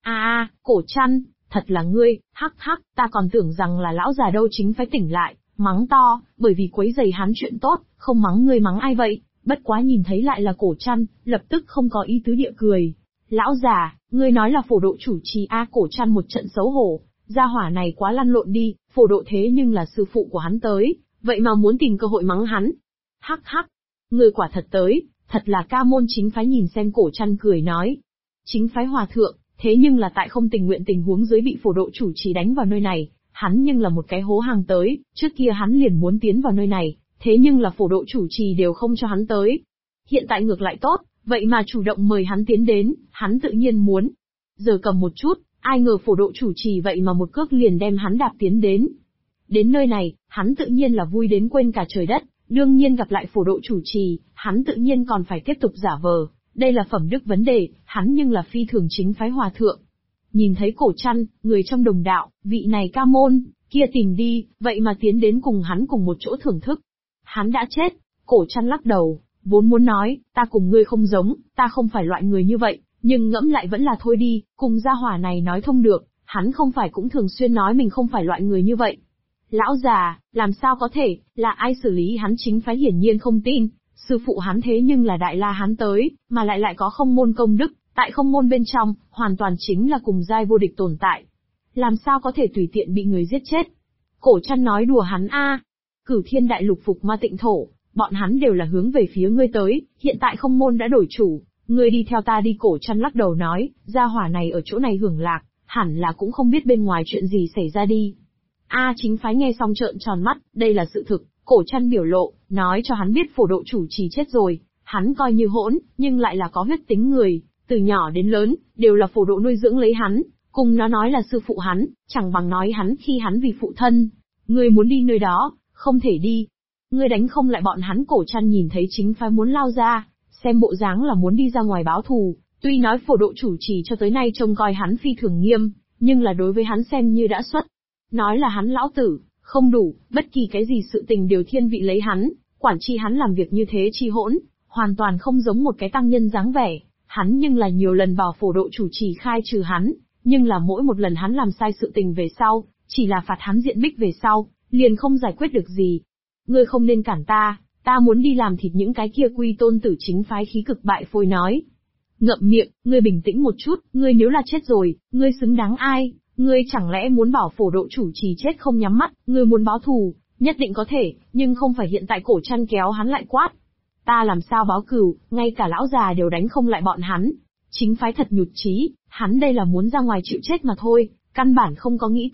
Cổ Trăn, thật là ngươi, hắc, ta còn tưởng rằng là lão già đâu chính phái tỉnh lại, mắng to, bởi vì quấy rầy hắn chuyện tốt, không mắng ngươi mắng ai vậy, bất quá nhìn thấy lại là Cổ Trăn, lập tức không có ý tứ địa cười. Lão già, ngươi nói là phổ độ chủ trì Cổ Trăn một trận xấu hổ, gia hỏa này quá lăn lộn đi, phổ độ thế nhưng là sư phụ của hắn tới, vậy mà muốn tìm cơ hội mắng hắn. Hắc, ngươi quả thật tới, thật là ca môn chính phái nhìn xem Cổ Trăn cười nói. Chính phái hòa thượng, thế nhưng là tại không tình nguyện tình huống dưới bị phổ độ chủ trì đánh vào nơi này, hắn nhưng là một cái hố hàng tới, trước kia hắn liền muốn tiến vào nơi này, thế nhưng là phổ độ chủ trì đều không cho hắn tới. Hiện tại ngược lại tốt, vậy mà chủ động mời hắn tiến đến, hắn tự nhiên muốn. Giờ cầm một chút, ai ngờ phổ độ chủ trì vậy mà một cước liền đem hắn đạp tiến đến. Đến nơi này, hắn tự nhiên là vui đến quên cả trời đất, đương nhiên gặp lại phổ độ chủ trì, hắn tự nhiên còn phải tiếp tục giả vờ. Đây là phẩm đức vấn đề, hắn nhưng là phi thường chính phái hòa thượng. Nhìn thấy Cổ Trăn, người trong đồng đạo, vị này ca môn, kia tìm đi, vậy mà tiến đến cùng hắn cùng một chỗ thưởng thức. Hắn đã chết, Cổ Trăn lắc đầu, vốn muốn nói, ta cùng ngươi không giống, ta không phải loại người như vậy, nhưng ngẫm lại vẫn là thôi đi, cùng gia hỏa này nói thông được, hắn không phải cũng thường xuyên nói mình không phải loại người như vậy. Lão già, làm sao có thể, là ai xử lý hắn chính phái hiển nhiên không tin. Sư phụ hắn thế nhưng là Đại La Hán tới, mà lại có không môn công đức, tại không môn bên trong, hoàn toàn chính là cùng giai vô địch tồn tại. Làm sao có thể tùy tiện bị người giết chết? Cổ Trăn nói đùa hắn Cửu Thiên Đại Lục phục ma tịnh thổ, bọn hắn đều là hướng về phía ngươi tới, hiện tại không môn đã đổi chủ, ngươi đi theo ta đi. Cổ Trăn lắc đầu nói, gia hỏa này ở chỗ này hưởng lạc, hẳn là cũng không biết bên ngoài chuyện gì xảy ra đi. Chính phái nghe xong trợn tròn mắt, đây là sự thực. Cổ Trăn biểu lộ, nói cho hắn biết phổ độ chủ trì chết rồi, hắn coi như hỗn, nhưng lại là có huyết tính người, từ nhỏ đến lớn, đều là phổ độ nuôi dưỡng lấy hắn, cùng nó nói là sư phụ hắn, chẳng bằng nói hắn khi hắn vì phụ thân. Ngươi muốn đi nơi đó, không thể đi. Ngươi đánh không lại bọn hắn. Cổ Trăn nhìn thấy chính phái muốn lao ra, xem bộ dáng là muốn đi ra ngoài báo thù, tuy nói phổ độ chủ trì cho tới nay trông coi hắn phi thường nghiêm, nhưng là đối với hắn xem như đã xuất. Nói là hắn lão tử. Không đủ, bất kỳ cái gì sự tình đều thiên vị lấy hắn, quản chi hắn làm việc như thế chi hỗn, hoàn toàn không giống một cái tăng nhân dáng vẻ, hắn nhưng là nhiều lần bảo phổ độ chủ trì khai trừ hắn, nhưng là mỗi một lần hắn làm sai sự tình về sau, chỉ là phạt hắn diện bích về sau, liền không giải quyết được gì. Ngươi không nên cản ta muốn đi làm thịt những cái kia quy tôn tử chính phái khí cực bại phôi nói. Ngậm miệng, ngươi bình tĩnh một chút, ngươi nếu là chết rồi, ngươi xứng đáng ai? Ngươi chẳng lẽ muốn bảo phổ độ chủ trì chết không nhắm mắt, ngươi muốn báo thù, nhất định có thể, nhưng không phải hiện tại. Cổ Trăn kéo hắn lại quát. Ta làm sao báo cừu, ngay cả lão già đều đánh không lại bọn hắn. Chính phái thật nhụt chí, hắn đây là muốn ra ngoài chịu chết mà thôi, căn bản không có nghĩ